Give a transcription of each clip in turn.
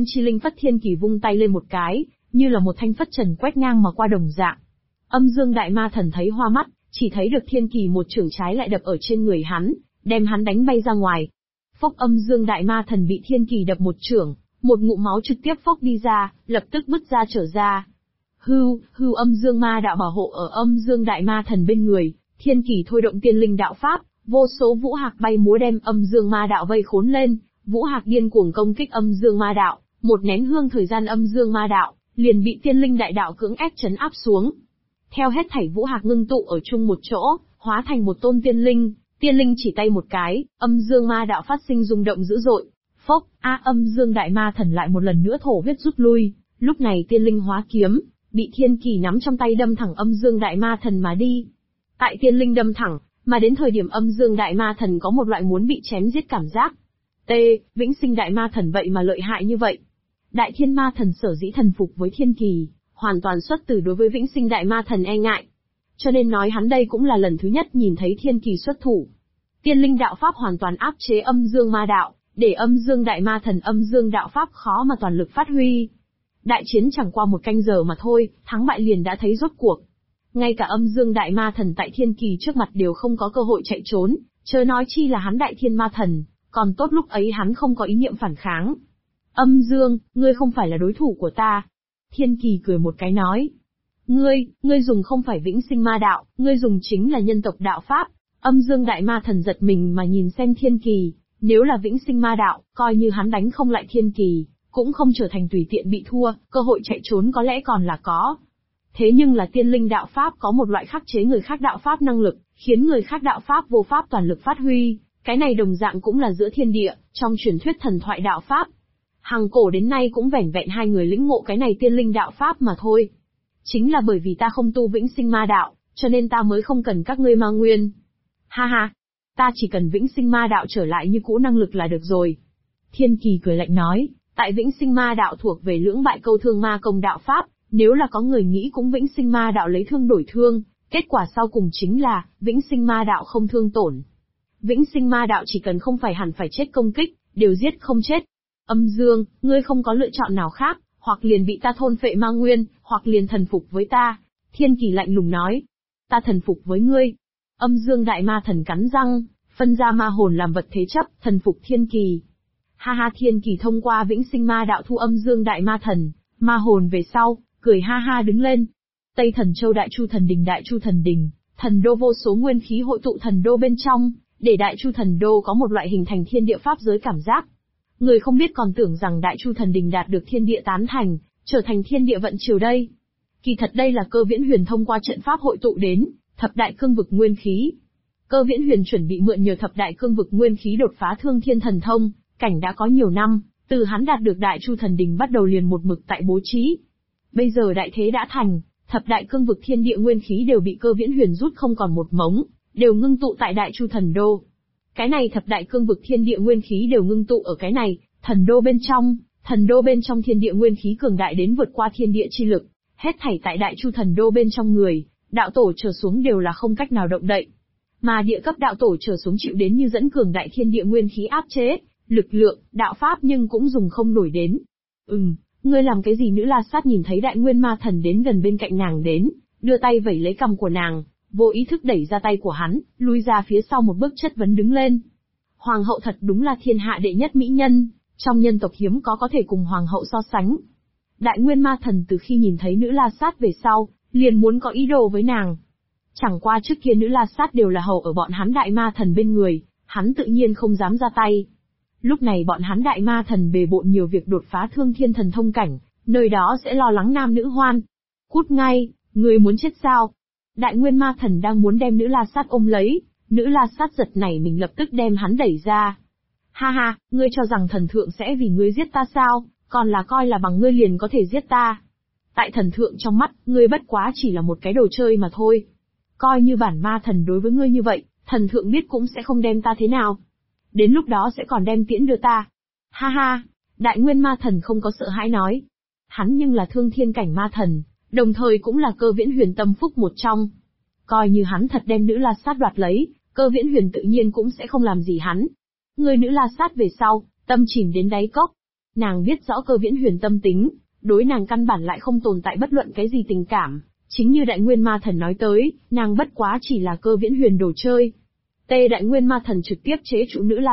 Chi linh phất thiên kỳ vung tay lên một cái, như là một thanh phất trần quét ngang mà qua đồng dạng. Âm Dương Đại Ma Thần thấy hoa mắt, chỉ thấy được thiên kỳ một chưởng trái lại đập ở trên người hắn, đem hắn đánh bay ra ngoài. Phốc, Âm Dương Đại Ma Thần bị thiên kỳ đập một chưởng, một ngụm máu trực tiếp phốc đi ra, lập tức bứt ra trở ra. Hưu Âm Dương Ma đạo bảo hộ ở Âm Dương Đại Ma Thần bên người, thiên kỳ thôi động tiên linh đạo pháp, vô số vũ hạc bay múa đem Âm Dương Ma đạo vây khốn lên, vũ hạc điên cuồng công kích Âm Dương Ma đạo, một nén hương thời gian Âm Dương Ma đạo liền bị tiên linh đại đạo cưỡng ép trấn áp xuống. Theo hết thảy vũ hạc ngưng tụ ở chung một chỗ, hóa thành một tôn tiên linh chỉ tay một cái, Âm Dương Ma đạo phát sinh rung động dữ dội. Phốc, Âm Dương Đại Ma Thần lại một lần nữa thổ huyết rút lui, lúc này tiên linh hóa kiếm, bị thiên kỳ nắm trong tay đâm thẳng Âm Dương Đại Ma Thần mà đi. Tại tiên linh đâm thẳng, mà đến thời điểm Âm Dương Đại Ma Thần có một loại muốn bị chém giết cảm giác. Vĩnh Sinh Đại Ma Thần vậy mà lợi hại như vậy. Đại Thiên Ma Thần sở dĩ thần phục với thiên kỳ, hoàn toàn xuất từ đối với Vĩnh Sinh Đại Ma Thần e ngại. Cho nên nói hắn đây cũng là lần thứ nhất nhìn thấy thiên kỳ xuất thủ. Tiên linh đạo pháp hoàn toàn áp chế Âm Dương Ma đạo, để Âm Dương Đại Ma Thần Âm Dương đạo pháp khó mà toàn lực phát huy. Đại chiến chẳng qua một canh giờ mà thôi, thắng bại liền đã thấy rốt cuộc. Ngay cả Âm Dương Đại Ma Thần tại thiên kỳ trước mặt đều không có cơ hội chạy trốn, chớ nói chi là hắn Đại Thiên Ma Thần, còn tốt lúc ấy hắn không có ý niệm phản kháng. Âm Dương, ngươi không phải là đối thủ của ta. Thiên kỳ cười một cái nói. Ngươi dùng không phải Vĩnh Sinh Ma đạo, ngươi dùng chính là nhân tộc đạo pháp. Âm Dương Đại Ma Thần giật mình mà nhìn xem thiên kỳ, nếu là Vĩnh Sinh Ma đạo, coi như hắn đánh không lại thiên kỳ, cũng không trở thành tùy tiện bị thua, cơ hội chạy trốn có lẽ còn là có. Thế nhưng là tiên linh đạo pháp có một loại khắc chế người khác đạo pháp năng lực, khiến người khác đạo pháp vô pháp toàn lực phát huy, cái này đồng dạng cũng là giữa thiên địa, trong truyền thuyết thần thoại đạo pháp. Hằng cổ đến nay cũng vẻn vẹn hai người lĩnh ngộ cái này tiên linh đạo pháp mà thôi. Chính là bởi vì ta không tu Vĩnh Sinh Ma đạo, cho nên ta mới không cần các ngươi ma nguyên. Ha ha, ta chỉ cần Vĩnh Sinh Ma đạo trở lại như cũ năng lực là được rồi. Thiên kỳ cười lạnh nói, tại Vĩnh Sinh Ma đạo thuộc về lưỡng bại câu thương ma công đạo pháp, nếu là có người nghĩ cũng Vĩnh Sinh Ma đạo lấy thương đổi thương, kết quả sau cùng chính là, Vĩnh Sinh Ma đạo không thương tổn. Vĩnh Sinh Ma đạo chỉ cần không phải hẳn phải chết công kích, đều giết không chết. Âm Dương, ngươi không có lựa chọn nào khác, hoặc liền bị ta thôn phệ ma nguyên, hoặc liền thần phục với ta. Thiên kỳ lạnh lùng nói. Ta thần phục với ngươi. Âm Dương Đại Ma Thần cắn răng, phân ra ma hồn làm vật thế chấp, thần phục thiên kỳ. Ha ha, thiên kỳ thông qua Vĩnh Sinh Ma đạo thu Âm Dương Đại Ma Thần, ma hồn về sau, cười ha ha đứng lên. Tây Thần Châu Đại Chu Thần Đình, thần đô vô số nguyên khí hội tụ thần đô bên trong, để Đại Chu Thần đô có một loại hình thành thiên địa pháp giới cảm giác. Người không biết còn tưởng rằng Đại Chu Thần Đình đạt được thiên địa tán thành, trở thành thiên địa vận triều đây. Kỳ thật đây là Cơ Viễn Huyền thông qua trận pháp hội tụ đến thập đại cương vực nguyên khí. Cơ Viễn Huyền chuẩn bị mượn nhờ thập đại cương vực nguyên khí đột phá Thương Thiên Thần Thông, cảnh đã có nhiều năm, từ hắn đạt được Đại Chu Thần Đình bắt đầu liền một mực tại bố trí. Bây giờ đại thế đã thành, thập đại cương vực thiên địa nguyên khí đều bị Cơ Viễn Huyền rút không còn một mống, đều ngưng tụ tại Đại Chu Thần Đô. Cái này thập đại cương vực thiên địa nguyên khí đều ngưng tụ ở cái này, thần đô bên trong thiên địa nguyên khí cường đại đến vượt qua thiên địa chi lực, hết thảy tại Đại Chu Thần Đô bên trong người, đạo tổ trở xuống đều là không cách nào động đậy. Mà địa cấp đạo tổ trở xuống chịu đến như dẫn cường đại thiên địa nguyên khí áp chế, lực lượng, đạo pháp nhưng cũng dùng không nổi đến. Ngươi làm cái gì? Nữ La Sát nhìn thấy Đại Nguyên Ma Thần đến gần bên cạnh nàng đến, đưa tay vẩy lấy cằm của nàng, vô ý thức đẩy ra tay của hắn, lui ra phía sau một bước chất vấn đứng lên. Hoàng hậu thật đúng là thiên hạ đệ nhất mỹ nhân, trong nhân tộc hiếm có thể cùng hoàng hậu so sánh. Đại Nguyên Ma Thần từ khi nhìn thấy Nữ La Sát về sau, liền muốn có ý đồ với nàng. Chẳng qua trước kia Nữ La Sát đều là hầu ở bọn hắn Đại Ma Thần bên người, hắn tự nhiên không dám ra tay. Lúc này bọn hắn Đại Ma Thần bề bộn nhiều việc đột phá Thương Thiên Thần Thông cảnh, nơi đó sẽ lo lắng nam nữ hoan. Cút ngay, ngươi muốn chết sao? Đại Nguyên Ma Thần đang muốn đem Nữ La Sát ôm lấy, Nữ La Sát giật nảy mình lập tức đem hắn đẩy ra. Ha ha, ngươi cho rằng thần thượng sẽ vì ngươi giết ta sao, còn là coi là bằng ngươi liền có thể giết ta. Tại thần thượng trong mắt, ngươi bất quá chỉ là một cái đồ chơi mà thôi. Coi như bản ma thần đối với ngươi như vậy, thần thượng biết cũng sẽ không đem ta thế nào. Đến lúc đó sẽ còn đem tiễn đưa ta. Ha ha, Đại Nguyên Ma Thần không có sợ hãi nói. Hắn nhưng là thương thiên cảnh ma thần, đồng thời cũng là Cơ Viễn Huyền tâm phúc một trong. Coi như hắn thật đem Nữ La Sát đoạt lấy, Cơ Viễn Huyền tự nhiên cũng sẽ không làm gì hắn. Người Nữ La Sát về sau, tâm chìm đến đáy cốc. Nàng biết rõ Cơ Viễn Huyền tâm tính, đối nàng căn bản lại không tồn tại bất luận cái gì tình cảm, chính như Đại Nguyên Ma Thần nói tới, nàng bất quá chỉ là Cơ Viễn Huyền đồ chơi. Đại Nguyên Ma Thần trực tiếp chế trụ nữ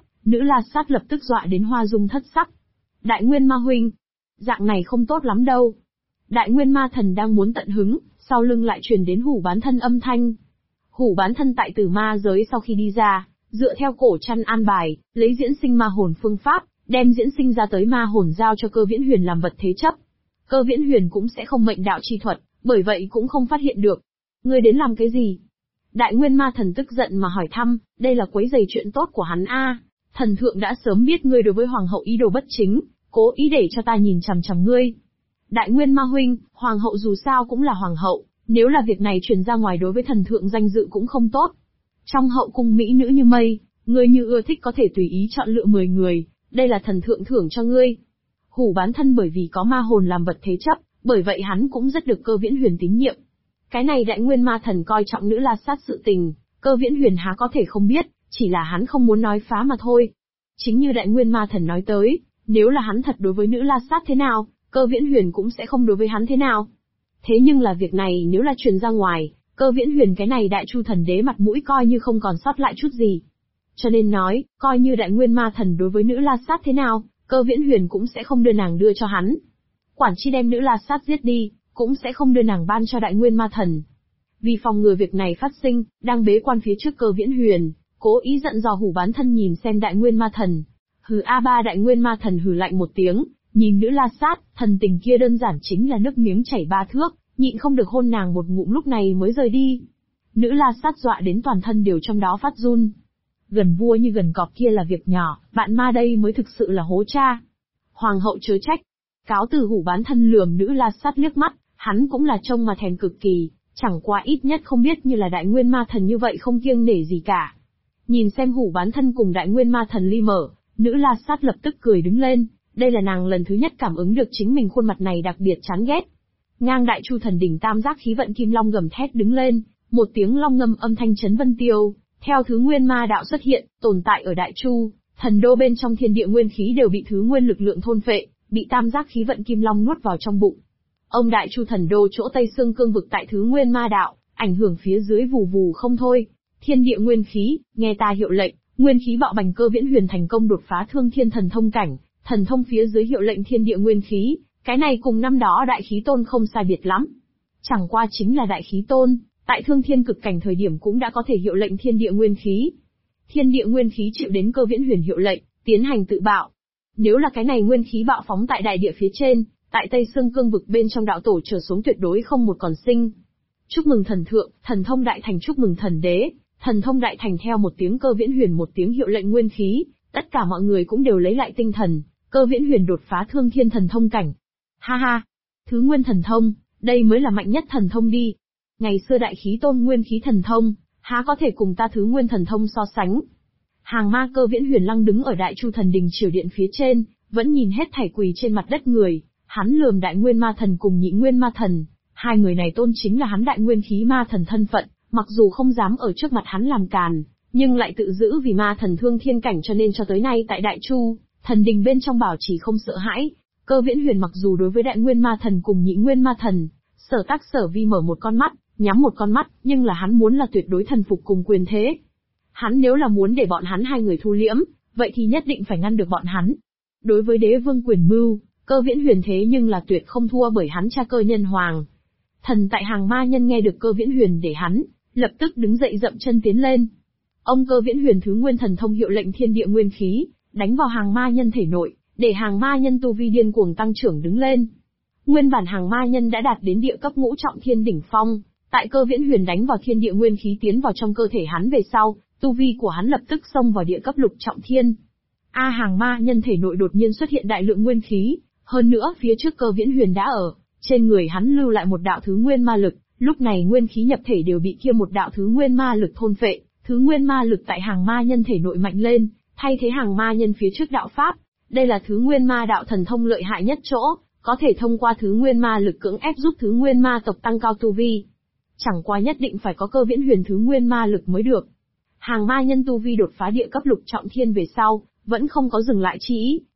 La Sát lập tức dọa đến hoa dung thất sắc. Đại Nguyên Ma huynh, dạng này không tốt lắm đâu. Đại Nguyên Ma Thần đang muốn tận hứng, sau lưng lại truyền đến Hủ Bán Thân âm thanh. Hủ Bán Thân tại Tử Ma giới sau khi đi ra, dựa theo cổ chăn an bài, lấy diễn sinh ma hồn phương pháp, đem diễn sinh ra tới ma hồn giao cho Cơ Viễn Huyền làm vật thế chấp. Cơ Viễn Huyền cũng sẽ không mệnh đạo chi thuật, bởi vậy cũng không phát hiện được. Ngươi đến làm cái gì? Đại Nguyên Ma Thần tức giận mà hỏi thăm, đây là quấy rầy chuyện tốt của hắn a. Thần thượng đã sớm biết ngươi đối với hoàng hậu ý đồ bất chính, cố ý để cho ta nhìn chằm chằm ngươi. Đại Nguyên Ma huynh, hoàng hậu dù sao cũng là hoàng hậu, nếu là việc này truyền ra ngoài đối với thần thượng danh dự cũng không tốt. Trong hậu cung mỹ nữ như mây, ngươi như ưa thích có thể tùy ý chọn lựa 10 người, đây là thần thượng thưởng cho ngươi. Hủ Bán Thân bởi vì có ma hồn làm vật thế chấp, bởi vậy hắn cũng rất được Cơ Viễn Huyền tín nhiệm. Cái này Đại Nguyên Ma Thần coi trọng nữ La Sát sự tình, Cơ Viễn Huyền há có thể không biết, chỉ là hắn không muốn nói phá mà thôi. Chính như Đại Nguyên Ma Thần nói tới, nếu là hắn thật đối với nữ La Sát thế nào, Cơ Viễn Huyền cũng sẽ không đối với hắn thế nào. Thế nhưng là việc này nếu là truyền ra ngoài, Cơ Viễn Huyền cái này Đại Chu Thần Đế mặt mũi coi như không còn sót lại chút gì. Cho nên nói, coi như Đại Nguyên Ma Thần đối với nữ La Sát thế nào, Cơ Viễn Huyền cũng sẽ không đưa nàng đưa cho hắn. Quản chi đem nữ La Sát giết đi, cũng sẽ không đưa nàng ban cho Đại Nguyên Ma Thần. Vì phòng ngừa việc này phát sinh, đang bế quan phía trước Cơ Viễn Huyền, cố ý giận dò Hủ Bán Thân nhìn xem Đại Nguyên Ma Thần. Hừ a ba Đại Nguyên Ma Thần hừ lạnh một tiếng, nhìn nữ La Sát, thần tình kia đơn giản chính là nước miếng chảy 3 thước, nhịn không được hôn nàng một ngụm lúc này mới rời đi. Nữ La Sát dọa đến toàn thân đều trong đó phát run. Gần vua như gần cọp kia là việc nhỏ, bạn ma đây mới thực sự là hố cha. Hoàng hậu chớ trách. Cáo từ Hủ Bán Thân lườm nữ La Sát liếc mắt, hắn cũng là trông mà thèm cực kỳ, chẳng qua ít nhất không biết như là Đại Nguyên Ma Thần như vậy không kiêng nể gì cả. Nhìn xem Hủ Bán Thân cùng Đại Nguyên Ma Thần ly mở, nữ La Sát lập tức cười đứng lên, đây là nàng lần thứ nhất cảm ứng được chính mình khuôn mặt này đặc biệt chán ghét. Ngang Đại Chu Thần đỉnh tam giác khí vận kim long gầm thét đứng lên, một tiếng long ngâm âm thanh chấn vân tiêu, theo thứ nguyên ma đạo xuất hiện, tồn tại ở Đại Chu, thần đô bên trong thiên địa nguyên khí đều bị thứ nguyên lực lượng thôn phệ, bị tam giác khí vận kim long nuốt vào trong bụng. Ông Đại Chu thần đô chỗ Tây Xương cương vực tại thứ nguyên ma đạo, ảnh hưởng phía dưới vù vù không thôi. Thiên địa nguyên khí, nghe ta hiệu lệnh, nguyên khí bạo bành. Cơ Viễn Huyền thành công đột phá thương thiên thần thông cảnh, thần thông phía dưới hiệu lệnh thiên địa nguyên khí, cái này cùng năm đó Đại Khí Tôn không sai biệt lắm. Chẳng qua chính là Đại Khí Tôn, tại thương thiên cực cảnh thời điểm cũng đã có thể hiệu lệnh thiên địa nguyên khí. Thiên địa nguyên khí chịu đến Cơ Viễn Huyền hiệu lệnh, tiến hành tự bạo. Nếu là cái này nguyên khí bạo phóng tại đại địa phía trên, tại Tây Xương cương vực bên trong đạo tổ trở xuống tuyệt đối không một còn sinh. Chúc mừng thần thượng, thần thông đại thành. Chúc mừng thần đế, thần thông đại thành. Theo một tiếng Cơ Viễn Huyền một tiếng hiệu lệnh nguyên khí, tất cả mọi người cũng đều lấy lại tinh thần, Cơ Viễn Huyền đột phá thương thiên thần thông cảnh. Ha ha, thứ nguyên thần thông, đây mới là mạnh nhất thần thông đi. Ngày xưa Đại Khí Tôn nguyên khí thần thông, há có thể cùng ta thứ nguyên thần thông so sánh. Hàng ma Cơ Viễn Huyền lăng đứng ở Đại Chu Thần Đình triều điện phía trên, vẫn nhìn hết thảy quỳ trên mặt đất người, hắn lườm Đại Nguyên Ma Thần cùng Nhị Nguyên Ma Thần, hai người này tôn chính là hắn Đại Nguyên khí ma thần thân phận, mặc dù không dám ở trước mặt hắn làm càn, nhưng lại tự giữ vì ma thần thương thiên cảnh, cho nên cho tới nay tại Đại Chu Thần Đình bên trong bảo trì không sợ hãi. Cơ Viễn Huyền mặc dù đối với Đại Nguyên Ma Thần cùng Nhị Nguyên Ma Thần, sở tác sở vi mở một con mắt, nhắm một con mắt, nhưng là hắn muốn là tuyệt đối thần phục cùng quyền thế. Hắn nếu là muốn để bọn hắn hai người thu liễm, vậy thì nhất định phải ngăn được bọn hắn. Đối với đế vương quyền mưu, Cơ Viễn Huyền thế nhưng là tuyệt không thua bởi hắn cha Cơ Nhân Hoàng. Thần tại Hàng Ma Nhân nghe được Cơ Viễn Huyền để hắn, lập tức đứng dậy dậm chân tiến lên. Ông Cơ Viễn Huyền thứ nguyên thần thông hiệu lệnh thiên địa nguyên khí, đánh vào Hàng Ma Nhân thể nội, để Hàng Ma Nhân tu vi điên cuồng tăng trưởng đứng lên. Nguyên bản Hàng Ma Nhân đã đạt đến địa cấp ngũ trọng thiên đỉnh phong, tại Cơ Viễn Huyền đánh vào thiên địa nguyên khí tiến vào trong cơ thể hắn về sau, tu vi của hắn lập tức xông vào địa cấp lục trọng thiên. Hàng Ma Nhân thể nội đột nhiên xuất hiện đại lượng nguyên khí, hơn nữa phía trước Cơ Viễn Huyền đã ở, trên người hắn lưu lại một đạo thứ nguyên ma lực, lúc này nguyên khí nhập thể đều bị kia một đạo thứ nguyên ma lực thôn phệ, thứ nguyên ma lực tại Hàng Ma Nhân thể nội mạnh lên, thay thế Hàng Ma Nhân phía trước đạo pháp. Đây là thứ nguyên ma đạo thần thông lợi hại nhất chỗ, có thể thông qua thứ nguyên ma lực cưỡng ép giúp thứ nguyên ma tộc tăng cao tu vi. Chẳng qua nhất định phải có Cơ Viễn Huyền thứ nguyên ma lực mới được. Hàng Ma Nhân tu vi đột phá địa cấp lục trọng thiên về sau, vẫn không có dừng lại chi ý,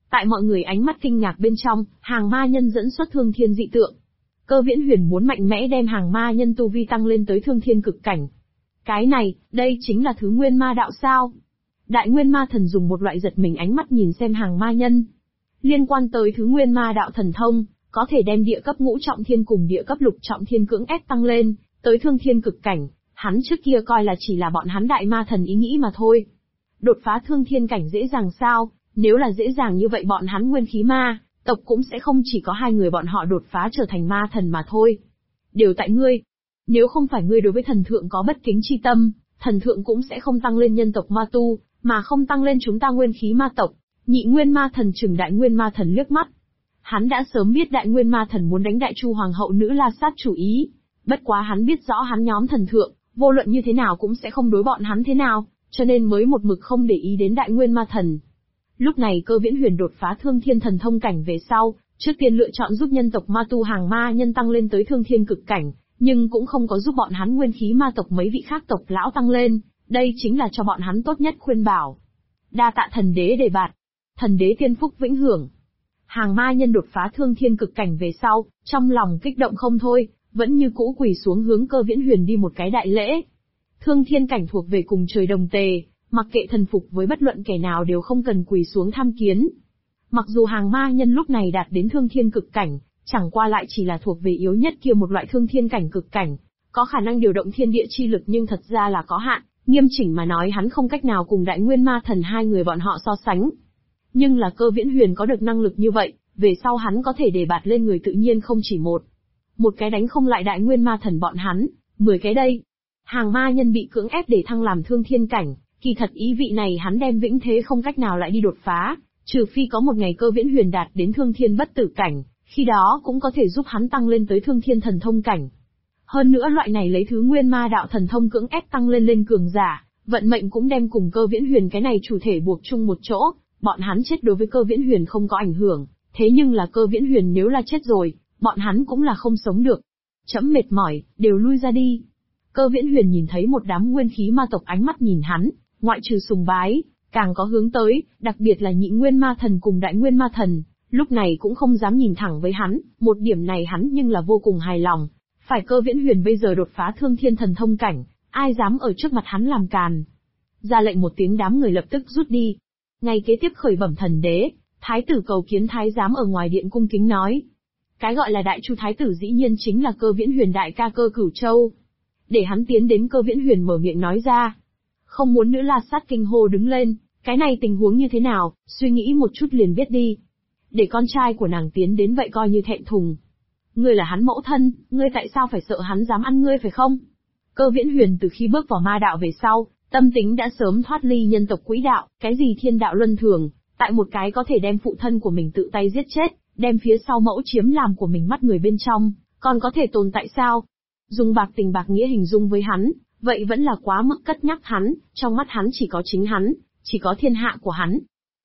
Tại mọi người ánh mắt kinh ngạc bên trong, hàng ma nhân dẫn xuất thương thiên dị tượng. Cơ Viễn Huyền muốn mạnh mẽ đem hàng ma nhân tu vi tăng lên tới thương thiên cực cảnh. Cái này, đây chính là thứ nguyên ma đạo sao? Đại nguyên ma thần dùng một loại giật mình ánh mắt nhìn xem hàng ma nhân. Liên quan tới thứ nguyên ma đạo thần thông, có thể đem địa cấp ngũ trọng thiên cùng địa cấp lục trọng thiên cưỡng ép tăng lên, tới thương thiên cực cảnh, hắn trước kia coi là chỉ là bọn hắn đại ma thần ý nghĩ mà thôi. Đột phá thương thiên cảnh dễ dàng sao? Nếu là dễ dàng như vậy bọn hắn nguyên khí ma tộc cũng sẽ không chỉ có hai người bọn họ đột phá trở thành ma thần mà thôi. Đều tại ngươi. Nếu không phải ngươi đối với thần thượng có bất kính chi tâm, thần thượng cũng sẽ không tăng lên nhân tộc ma tu, mà không tăng lên chúng ta nguyên khí ma tộc. Nhị nguyên ma thần chừng đại nguyên ma thần liếc mắt. Hắn đã sớm biết đại nguyên ma thần muốn đánh đại chu hoàng hậu nữ La Sát chủ ý. Bất quá hắn biết rõ hắn nhóm thần thượng, vô luận như thế nào cũng sẽ không đối bọn hắn thế nào, cho nên mới một mực không để ý đến đại nguyên ma thần. Lúc này Cơ Viễn Huyền đột phá thương thiên thần thông cảnh về sau, trước tiên lựa chọn giúp nhân tộc ma tu hàng ma nhân tăng lên tới thương thiên cực cảnh, nhưng cũng không có giúp bọn hắn nguyên khí ma tộc mấy vị khác tộc lão tăng lên, đây chính là cho bọn hắn tốt nhất khuyên bảo. Đa tạ thần đế đề bạt, thần đế tiên phúc vĩnh hưởng. Hàng ma nhân đột phá thương thiên cực cảnh về sau, trong lòng kích động không thôi, vẫn như cũ quỳ xuống hướng Cơ Viễn Huyền đi một cái đại lễ. Thương thiên cảnh thuộc về cùng trời đồng tề, mặc kệ thần phục với bất luận kẻ nào đều không cần quỳ xuống tham kiến. Mặc dù hàng ma nhân lúc này đạt đến thương thiên cực cảnh, chẳng qua lại chỉ là thuộc về yếu nhất kia một loại thương thiên cảnh cực cảnh, có khả năng điều động thiên địa chi lực nhưng thật ra là có hạn, nghiêm chỉnh mà nói hắn không cách nào cùng đại nguyên ma thần hai người bọn họ so sánh. Nhưng là Cơ Viễn Huyền có được năng lực như vậy, về sau hắn có thể đề bạt lên người tự nhiên không chỉ một. Một cái đánh không lại đại nguyên ma thần bọn hắn, 10 cái đây. Hàng ma nhân bị cưỡng ép để thăng làm thương thiên cảnh, kỳ thật ý vị này hắn đem vĩnh thế không cách nào lại đi đột phá, trừ phi có một ngày Cơ Viễn Huyền đạt đến thương thiên bất tử cảnh, khi đó cũng có thể giúp hắn tăng lên tới thương thiên thần thông cảnh. Hơn nữa loại này lấy thứ nguyên ma đạo thần thông cưỡng ép tăng lên cường giả, vận mệnh cũng đem cùng Cơ Viễn Huyền cái này chủ thể buộc chung một chỗ, bọn hắn chết đối với Cơ Viễn Huyền không có ảnh hưởng, thế nhưng là Cơ Viễn Huyền nếu là chết rồi, bọn hắn cũng là không sống được. Chấm mệt mỏi, đều lui ra đi. Cơ Viễn Huyền nhìn thấy một đám nguyên khí ma tộc ánh mắt nhìn hắn, ngoại trừ sùng bái, càng có hướng tới, đặc biệt là nhị nguyên ma thần cùng đại nguyên ma thần, lúc này cũng không dám nhìn thẳng với hắn, một điểm này hắn nhưng là vô cùng hài lòng. Phải Cơ Viễn Huyền bây giờ đột phá thương thiên thần thông cảnh, ai dám ở trước mặt hắn làm càn. Ra lệnh một tiếng đám người lập tức rút đi. Ngày kế tiếp khởi bẩm thần đế, thái tử cầu kiến thái giám ở ngoài điện cung kính nói. Cái gọi là đại chu thái tử dĩ nhiên chính là Cơ Viễn Huyền đại ca Cơ Cửu Châu. Để hắn tiến đến Cơ Viễn Huyền mở miệng nói ra. Không muốn nữ La Sát kinh hô đứng lên, cái này tình huống như thế nào, suy nghĩ một chút liền biết đi. Để con trai của nàng tiến đến vậy coi như thẹn thùng. Ngươi là hắn mẫu thân, ngươi tại sao phải sợ hắn dám ăn ngươi phải không? Cơ Viễn Huyền từ khi bước vào ma đạo về sau, tâm tính đã sớm thoát ly nhân tộc quỹ đạo, cái gì thiên đạo luân thường, tại một cái có thể đem phụ thân của mình tự tay giết chết, đem phía sau mẫu chiếm làm của mình mắt người bên trong, còn có thể tồn tại sao? Dùng bạc tình bạc nghĩa hình dung với hắn, vậy vẫn là quá mức cất nhắc hắn, trong mắt hắn chỉ có chính hắn, chỉ có thiên hạ của hắn.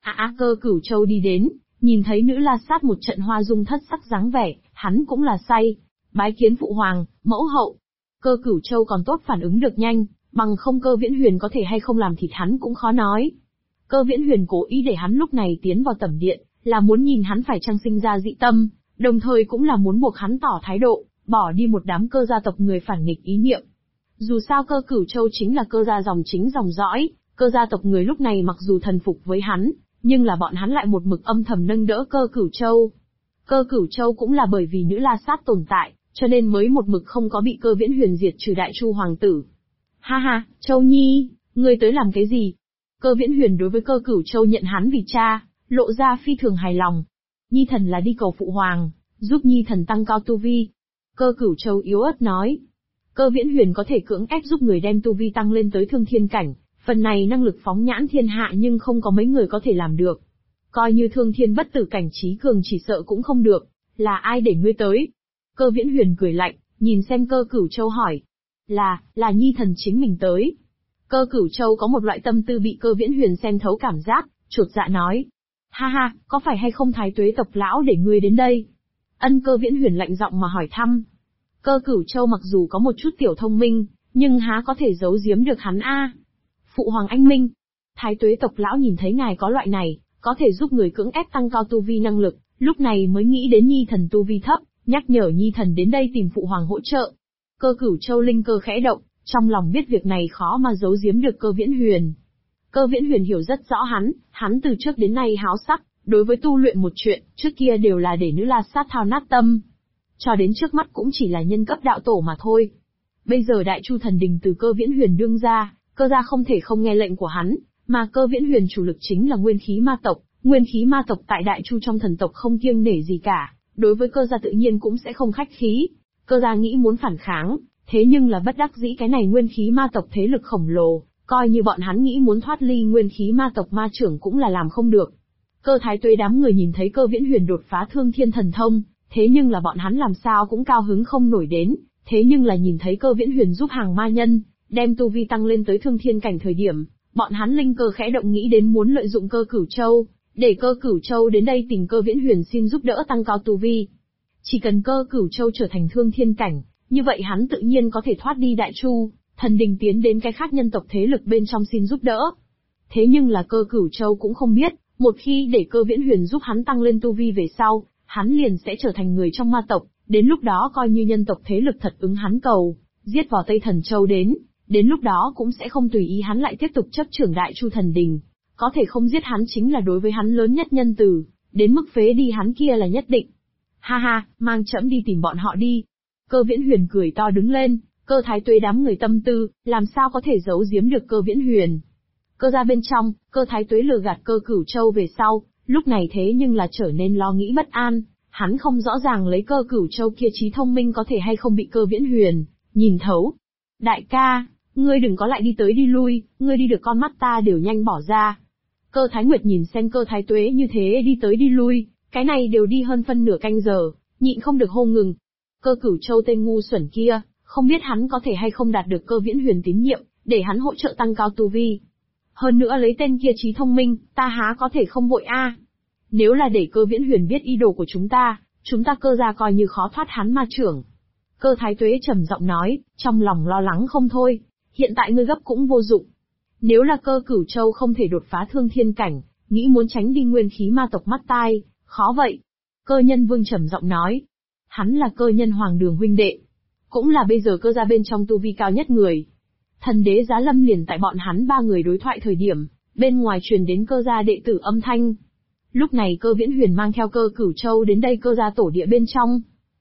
Cơ Cửu Châu đi đến, nhìn thấy nữ La Sát một trận hoa dung thất sắc dáng vẻ, hắn cũng là say. Bái kiến phụ hoàng, mẫu hậu. Cơ Cửu Châu còn tốt phản ứng được nhanh, bằng không Cơ Viễn Huyền có thể hay không làm thịt hắn cũng khó nói. Cơ Viễn Huyền cố ý để hắn lúc này tiến vào tẩm điện, là muốn nhìn hắn phải chăng sinh ra dị tâm, đồng thời cũng là muốn buộc hắn tỏ thái độ, bỏ đi một đám Cơ gia tộc người phản nghịch ý niệm. Dù sao Cơ Cửu Châu chính là Cơ gia dòng chính dòng dõi, Cơ gia tộc người lúc này mặc dù thần phục với hắn, nhưng là bọn hắn lại một mực âm thầm nâng đỡ Cơ Cửu Châu. Cơ Cửu Châu cũng là bởi vì nữ La Sát tồn tại, cho nên mới một mực không có bị Cơ Viễn Huyền diệt trừ đại chu hoàng tử. Ha ha, Châu Nhi, ngươi tới làm cái gì? Cơ Viễn Huyền đối với Cơ Cửu Châu nhận hắn vì cha, lộ ra phi thường hài lòng. Nhi thần là đi cầu phụ hoàng, giúp Nhi thần tăng cao tu vi. Cơ Cửu Châu yếu ớt nói. Cơ Viễn Huyền có thể cưỡng ép giúp người đem tu vi tăng lên tới thương thiên cảnh, phần này năng lực phóng nhãn thiên hạ nhưng không có mấy người có thể làm được. Coi như thương thiên bất tử cảnh trí cường chỉ sợ cũng không được, là ai để ngươi tới? Cơ Viễn Huyền cười lạnh, nhìn xem Cơ Cửu Châu hỏi. Là Nhi thần chính mình tới. Cơ Cửu Châu có một loại tâm tư bị Cơ Viễn Huyền xem thấu cảm giác, chột dạ nói. Ha ha, có phải hay không Thái Tuế tộc lão để ngươi đến đây? Cơ Viễn Huyền lạnh giọng mà hỏi thăm. Cơ Cửu Châu mặc dù có một chút tiểu thông minh, nhưng há có thể giấu giếm được hắn a? Phụ hoàng anh minh. Thái Tuế tộc lão nhìn thấy ngài có loại này, có thể giúp người cưỡng ép tăng cao tu vi năng lực, lúc này mới nghĩ đến Nhi Thần tu vi thấp, nhắc nhở Nhi Thần đến đây tìm Phụ Hoàng hỗ trợ. Cơ Cửu Châu linh cơ khẽ động, trong lòng biết việc này khó mà giấu giếm được Cơ Viễn Huyền. Cơ Viễn Huyền hiểu rất rõ hắn từ trước đến nay háo sắc, đối với tu luyện một chuyện, trước kia đều là để Nữ La Sát thao nát tâm. Cho đến trước mắt cũng chỉ là nhân cấp đạo tổ mà thôi. Bây giờ Đại Chu Thần Đình từ Cơ Viễn Huyền đương ra, Cơ gia không thể không nghe lệnh của hắn, mà Cơ Viễn Huyền chủ lực chính là nguyên khí ma tộc, nguyên khí ma tộc tại Đại Chu trong thần tộc không kiêng nể gì cả, đối với Cơ gia tự nhiên cũng sẽ không khách khí. Cơ gia nghĩ muốn phản kháng, thế nhưng là bất đắc dĩ cái này nguyên khí ma tộc thế lực khổng lồ, coi như bọn hắn nghĩ muốn thoát ly nguyên khí ma tộc ma trưởng cũng là làm không được. Cơ Thái Tuế đám người nhìn thấy Cơ Viễn Huyền đột phá Thương Thiên Thần Thông, thế nhưng là bọn hắn làm sao cũng cao hứng không nổi đến, thế nhưng là nhìn thấy Cơ Viễn Huyền giúp hàng ma nhân, đem tu vi tăng lên tới Thương Thiên cảnh thời điểm, bọn hắn linh cơ khẽ động nghĩ đến muốn lợi dụng Cơ Cửu Châu, để Cơ Cửu Châu đến đây tìm Cơ Viễn Huyền xin giúp đỡ tăng cao tu vi. Chỉ cần Cơ Cửu Châu trở thành Thương Thiên cảnh, như vậy hắn tự nhiên có thể thoát đi Đại Chu, Thần Đình tiến đến cái khác nhân tộc thế lực bên trong xin giúp đỡ. Thế nhưng là Cơ Cửu Châu cũng không biết, một khi để Cơ Viễn Huyền giúp hắn tăng lên tu vi về sau, hắn liền sẽ trở thành người trong ma tộc, đến lúc đó coi như nhân tộc thế lực thật ứng hắn cầu, giết vào Tây Thần Châu đến lúc đó cũng sẽ không tùy ý hắn lại tiếp tục chấp trưởng Đại Chu Thần Đình, có thể không giết hắn chính là đối với hắn lớn nhất nhân từ, đến mức phế đi hắn kia là nhất định. Ha ha, mang trẫm đi tìm bọn họ đi. Cơ Viễn Huyền cười to đứng lên, Cơ Thái Tuế đám người tâm tư, làm sao có thể giấu giếm được Cơ Viễn Huyền. Cơ gia bên trong, Cơ Thái Tuế lừa gạt Cơ Cửu Châu về sau, lúc này thế nhưng là trở nên lo nghĩ bất an, hắn không rõ ràng lấy Cơ Cửu Châu kia trí thông minh có thể hay không bị Cơ Viễn Huyền nhìn thấu. Đại ca, ngươi đừng có lại đi tới đi lui, ngươi đi được con mắt ta đều nhanh bỏ ra. Cơ Thái Nguyệt nhìn xem Cơ Thái Tuế như thế đi tới đi lui, cái này đều đi hơn phân nửa canh giờ, nhịn không được hô ngừng. Cơ Cửu Châu tên ngu xuẩn kia, không biết hắn có thể hay không đạt được Cơ Viễn Huyền tín nhiệm, để hắn hỗ trợ tăng cao tu vi. Hơn nữa lấy tên kia trí thông minh, ta há có thể không vội a. Nếu là để Cơ Viễn Huyền biết ý đồ của chúng ta Cơ gia coi như khó thoát hắn ma trưởng. Cơ Thái Tuế trầm giọng nói, trong lòng lo lắng không thôi, hiện tại ngươi gấp cũng vô dụng. Nếu là Cơ Cửu Châu không thể đột phá Thương Thiên cảnh, nghĩ muốn tránh đi nguyên khí ma tộc mắt tai, khó vậy. Cơ Nhân Vương trầm giọng nói, hắn là Cơ Nhân Hoàng Đường huynh đệ, cũng là bây giờ Cơ gia bên trong tu vi cao nhất người. Thần đế giá lâm liền tại bọn hắn ba người đối thoại thời điểm, bên ngoài truyền đến Cơ gia đệ tử âm thanh. Lúc này Cơ Viễn Huyền mang theo Cơ Cửu Châu đến đây Cơ gia tổ địa bên trong.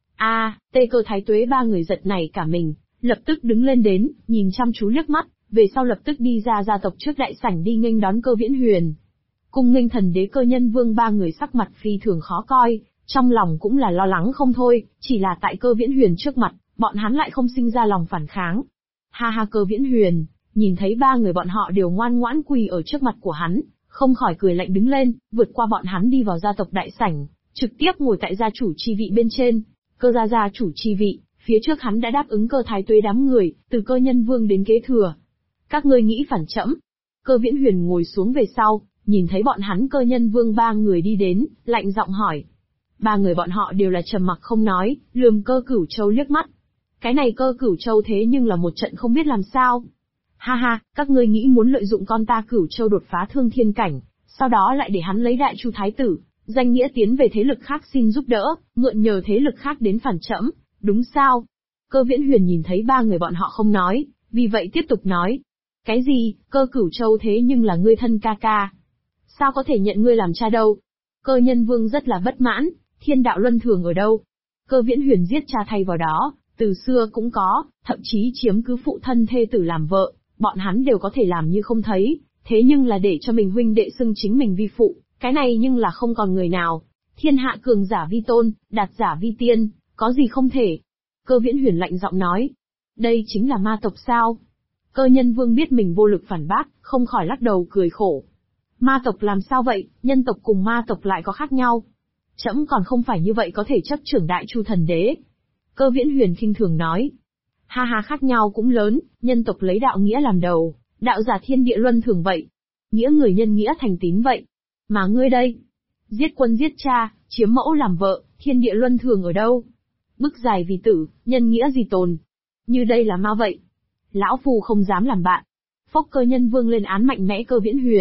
Cơ Thái Tuế ba người giật nảy cả mình, lập tức đứng lên đến, nhìn chăm chú liếc mắt, về sau lập tức đi ra gia tộc trước đại sảnh đi nghênh đón Cơ Viễn Huyền. Cùng nghênh thần đế Cơ Nhân Vương ba người sắc mặt phi thường khó coi, trong lòng cũng là lo lắng không thôi, chỉ là tại Cơ Viễn Huyền trước mặt, bọn hắn lại không sinh ra lòng phản kháng. Ha ha, Cơ Viễn Huyền, nhìn thấy ba người bọn họ đều ngoan ngoãn quỳ ở trước mặt của hắn, không khỏi cười lạnh đứng lên, vượt qua bọn hắn đi vào gia tộc đại sảnh, trực tiếp ngồi tại gia chủ chi vị bên trên. Cơ gia gia chủ chi vị, phía trước hắn đã đáp ứng Cơ Thái Tuế đám người, từ Cơ Nhân Vương đến kế thừa. Các ngươi nghĩ phản trẫm? Cơ Viễn Huyền ngồi xuống về sau, nhìn thấy bọn hắn Cơ Nhân Vương ba người đi đến, lạnh giọng hỏi. Ba người bọn họ đều là trầm mặc không nói, lườm Cơ Cửu Châu liếc mắt. Cái này Cơ Cửu Châu thế nhưng là một trận không biết làm sao. Ha ha, các ngươi nghĩ muốn lợi dụng con ta Cửu Châu đột phá Thương Thiên cảnh, sau đó lại để hắn lấy Đại Chu Thái tử, danh nghĩa tiến về thế lực khác xin giúp đỡ, mượn nhờ thế lực khác đến phản trẫm, đúng sao? Cơ Viễn Huyền nhìn thấy ba người bọn họ không nói, vì vậy tiếp tục nói. Cái gì, Cơ Cửu Châu thế nhưng là ngươi thân ca ca. Sao có thể nhận ngươi làm cha đâu? Cơ Nhân Vương rất là bất mãn, thiên đạo luân thường ở đâu? Cơ Viễn Huyền giết cha thay vào đó, từ xưa cũng có, thậm chí chiếm cứ phụ thân thê tử làm vợ, bọn hắn đều có thể làm như không thấy, thế nhưng là để cho mình huynh đệ xưng chính mình vi phụ, cái này nhưng là không còn người nào. Thiên hạ cường giả vi tôn, đạt giả vi tiên, có gì không thể? Cơ Viễn Huyền lạnh giọng nói. Đây chính là ma tộc sao? Cơ Nhân Vương biết mình vô lực phản bác, không khỏi lắc đầu cười khổ. Ma tộc làm sao vậy, nhân tộc cùng ma tộc lại có khác nhau. Trẫm còn không phải như vậy có thể chấp trưởng Đại Chu thần đế. Cơ Viễn Huyền khinh thường nói. Ha ha, khác nhau cũng lớn, nhân tộc lấy đạo nghĩa làm đầu, đạo giả thiên địa luân thường vậy. Nghĩa người nhân nghĩa thành tín vậy. Mà ngươi đây? Giết quân giết cha, chiếm mẫu làm vợ, thiên địa luân thường ở đâu? Bức dài vì tử, nhân nghĩa gì tồn? Như đây là ma vậy. Lão Phu không dám làm bạn. Phốc. Cơ Nhân Vương lên án mạnh mẽ Cơ Viễn Huyền,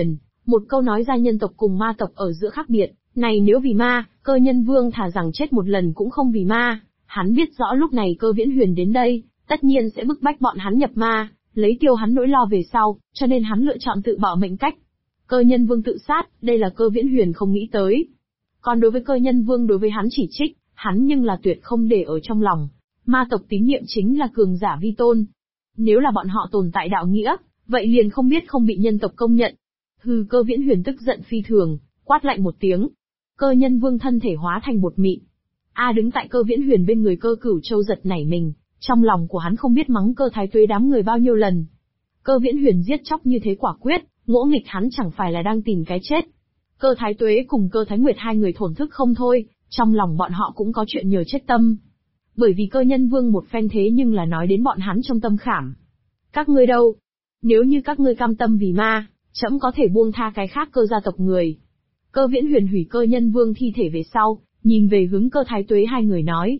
Một câu nói ra nhân tộc cùng ma tộc ở giữa khác biệt, này nếu vì ma, Cơ Nhân Vương thà rằng chết một lần cũng không vì ma. Hắn biết rõ lúc này Cơ Viễn Huyền đến đây, tất nhiên sẽ bức bách bọn hắn nhập ma, lấy tiêu hắn nỗi lo về sau, cho nên hắn lựa chọn tự bảo mệnh cách. Cơ Nhân Vương tự sát, đây là Cơ Viễn Huyền không nghĩ tới. Còn đối với Cơ Nhân Vương đối với hắn chỉ trích, hắn nhưng là tuyệt không để ở trong lòng. Ma tộc tín niệm chính là cường giả vi tôn. Nếu là bọn họ tồn tại đạo nghĩa, vậy liền không biết không bị nhân tộc công nhận. Hừ, Cơ Viễn Huyền tức giận phi thường, quát lạnh một tiếng. Cơ Nhân Vương thân thể hóa thành bột mịn. Đứng tại Cơ Viễn Huyền bên người Cơ Cửu Châu giật nảy mình, trong lòng của hắn không biết mắng Cơ Thái Tuế đám người bao nhiêu lần. Cơ Viễn Huyền giết chóc như thế quả quyết, ngỗ nghịch hắn chẳng phải là đang tìm cái chết. Cơ Thái Tuế cùng Cơ Thái Nguyệt hai người thổn thức không thôi, trong lòng bọn họ cũng có chuyện nhờ chết tâm. Bởi vì Cơ Nhân Vương một phen thế nhưng là nói đến bọn hắn trong tâm khảm. Các ngươi đâu? Nếu như các ngươi cam tâm vì ma, trẫm có thể buông tha cái khác Cơ gia tộc người. Cơ Viễn Huyền hủy Cơ Nhân Vương thi thể về sau, nhìn về hướng Cơ Thái Tuế hai người nói.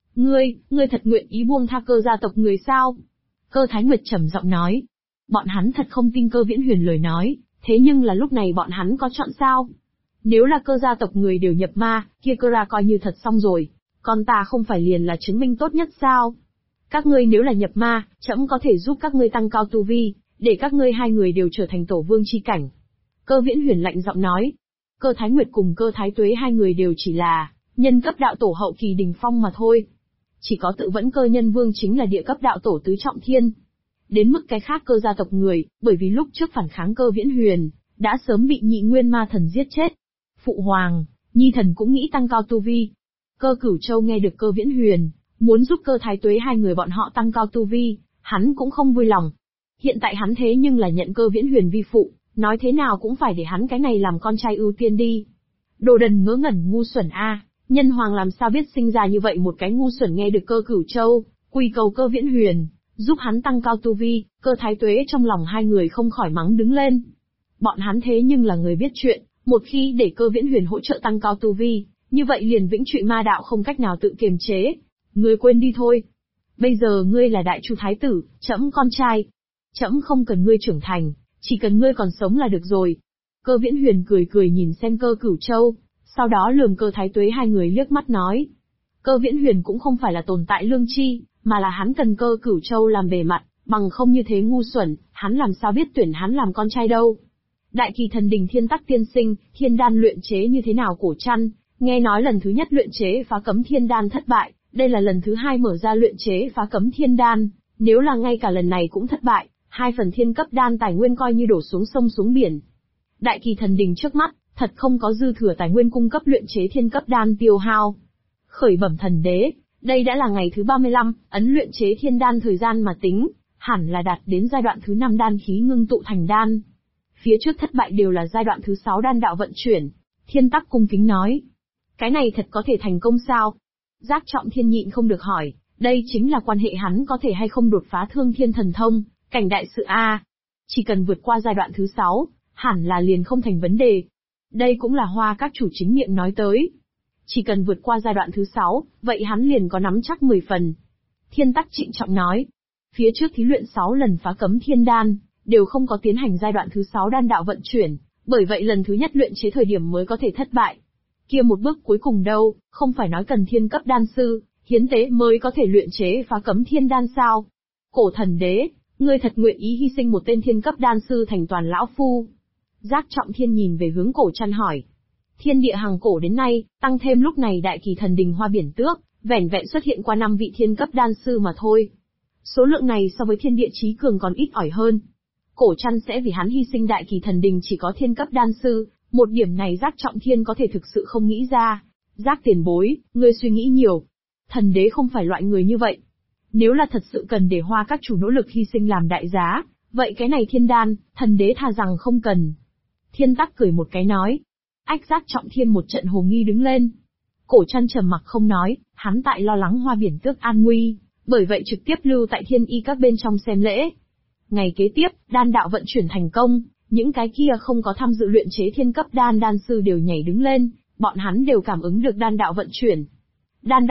Ngươi thật nguyện ý buông tha Cơ gia tộc người sao? Cơ Thái Nguyệt trầm giọng nói. Bọn hắn thật không tin Cơ Viễn Huyền lời nói, thế nhưng là lúc này bọn hắn có chọn sao? Nếu là Cơ gia tộc người đều nhập ma, kia Cơ ra coi như thật xong rồi, còn ta không phải liền là chứng minh tốt nhất sao? Các ngươi nếu là nhập ma, trẫm có thể giúp các ngươi tăng cao tu vi, để các ngươi hai người đều trở thành tổ vương chi cảnh. Cơ Viễn Huyền lạnh giọng nói. Cơ Thái Nguyệt cùng Cơ Thái Tuế hai người đều chỉ là nhân cấp đạo tổ hậu kỳ đỉnh phong mà thôi. Chỉ có tự vẫn Cơ Nhân Vương chính là địa cấp đạo tổ tứ trọng thiên. Đến mức cái khác Cơ gia tộc người, bởi vì lúc trước phản kháng Cơ Viễn Huyền, đã sớm bị Nhị Nguyên Ma Thần giết chết. Phụ hoàng, Nhi thần cũng nghĩ tăng cao tu vi. Cơ Cửu Châu nghe được Cơ Viễn Huyền muốn giúp Cơ Thái Tuế hai người bọn họ tăng cao tu vi, hắn cũng không vui lòng. Hiện tại hắn thế nhưng là nhận Cơ Viễn Huyền vi phụ, nói thế nào cũng phải để hắn cái này làm con trai ưu tiên đi. Đồ đần ngớ ngẩn ngu xuẩn a, nhân hoàng làm sao biết sinh ra như vậy một cái ngu xuẩn. Nghe được Cơ Cửu Châu quy cầu Cơ Viễn Huyền giúp hắn tăng cao tu vi, Cơ Thái Tuế trong lòng hai người không khỏi mắng đứng lên. Bọn hắn thế nhưng là người biết chuyện, một khi để Cơ Viễn Huyền hỗ trợ tăng cao tu vi, như vậy liền vĩnh trụy ma đạo không cách nào tự kiềm chế. Ngươi quên đi thôi. Bây giờ ngươi là đại chu thái tử, trẫm con trai. Trẫm không cần ngươi trưởng thành, chỉ cần ngươi còn sống là được rồi. Cơ Viễn Huyền cười cười nhìn xem Cơ Cửu Châu, sau đó lườm Cơ Thái Tuế hai người liếc mắt nói. Cơ Viễn Huyền cũng không phải là tồn tại lương tri, mà là hắn cần Cơ Cửu Châu làm bề mặt, bằng không như thế ngu xuẩn, hắn làm sao biết tuyển hắn làm con trai đâu. Đại Kỳ Thần Đình Thiên Tắc tiên sinh, thiên đan luyện chế như thế nào cổ trăn, nghe nói lần thứ nhất luyện chế phá cấm thiên đan thất bại, đây là lần thứ hai mở ra luyện chế phá cấm thiên đan, nếu là ngay cả lần này cũng thất bại, 2 phần thiên cấp đan tài nguyên coi như đổ xuống sông xuống biển. Đại Kỳ Thần Đình trước mắt, thật không có dư thừa tài nguyên cung cấp luyện chế thiên cấp đan tiêu hao. Khởi bẩm thần đế, đây đã là ngày thứ 35, ấn luyện chế thiên đan thời gian mà tính, hẳn là đạt đến giai đoạn thứ 5 đan khí ngưng tụ thành đan. Phía trước thất bại đều là giai đoạn thứ 6 đan đạo vận chuyển. Thiên Tắc cung kính nói. Cái này thật có thể thành công sao? Giác Trọng Thiên nhịn không được hỏi, đây chính là quan hệ hắn có thể hay không đột phá Thương Thiên Thần Thông, cảnh đại sự a. Chỉ cần vượt qua giai đoạn thứ 6, hẳn là liền không thành vấn đề. Đây cũng là Hoa các chủ chính miệng nói tới. Chỉ cần vượt qua giai đoạn thứ 6, vậy hắn liền có nắm chắc 10 phần. Thiên Tắc trịnh trọng nói. Phía trước thí luyện 6 lần phá cấm thiên đan, đều không có tiến hành giai đoạn thứ 6 đan đạo vận chuyển, bởi vậy lần thứ nhất luyện chế thời điểm mới có thể thất bại. Kia một bước cuối cùng đâu, không phải nói cần thiên cấp đan sư, hiến tế mới có thể luyện chế phá cấm thiên đan sao? Cổ thần đế, ngươi thật nguyện ý hy sinh một tên thiên cấp đan sư thành toàn lão phu? Giác Trọng Thiên nhìn về hướng Cổ Trăn hỏi. Thiên địa hàng cổ đến nay, tăng thêm lúc này Đại Kỳ Thần Đình Hoa Biển Tước, vẻn vẹn xuất hiện qua 5 vị thiên cấp đan sư mà thôi. Số lượng này so với thiên địa chí cường còn ít ỏi hơn. Cổ Trăn sẽ vì hắn hy sinh Đại Kỳ Thần Đình chỉ có thiên cấp đan sư, một điểm này Giác Trọng Thiên có thể thực sự không nghĩ ra. Giác tiền bối, ngươi suy nghĩ nhiều. Thần đế không phải loại người như vậy. Nếu là thật sự cần để Hoa các chủ nỗ lực hy sinh làm đại giá, vậy cái này thiên đan, thần đế thà rằng không cần. Thiên Tắc cười một cái nói. Ách Giác Trọng Thiên một trận hồ nghi đứng lên. Cổ Trăn trầm mặc không nói, hắn tại lo lắng Hoa Biển Tước an nguy, bởi vậy trực tiếp lưu tại Thiên Y các bên trong xem lễ. Ngày kế tiếp, đan đạo vận chuyển thành công, những cái kia không có tham dự luyện chế thiên cấp đan sư đều nhảy đứng lên, bọn hắn đều cảm ứng được đan đạo vận chuyển. Đan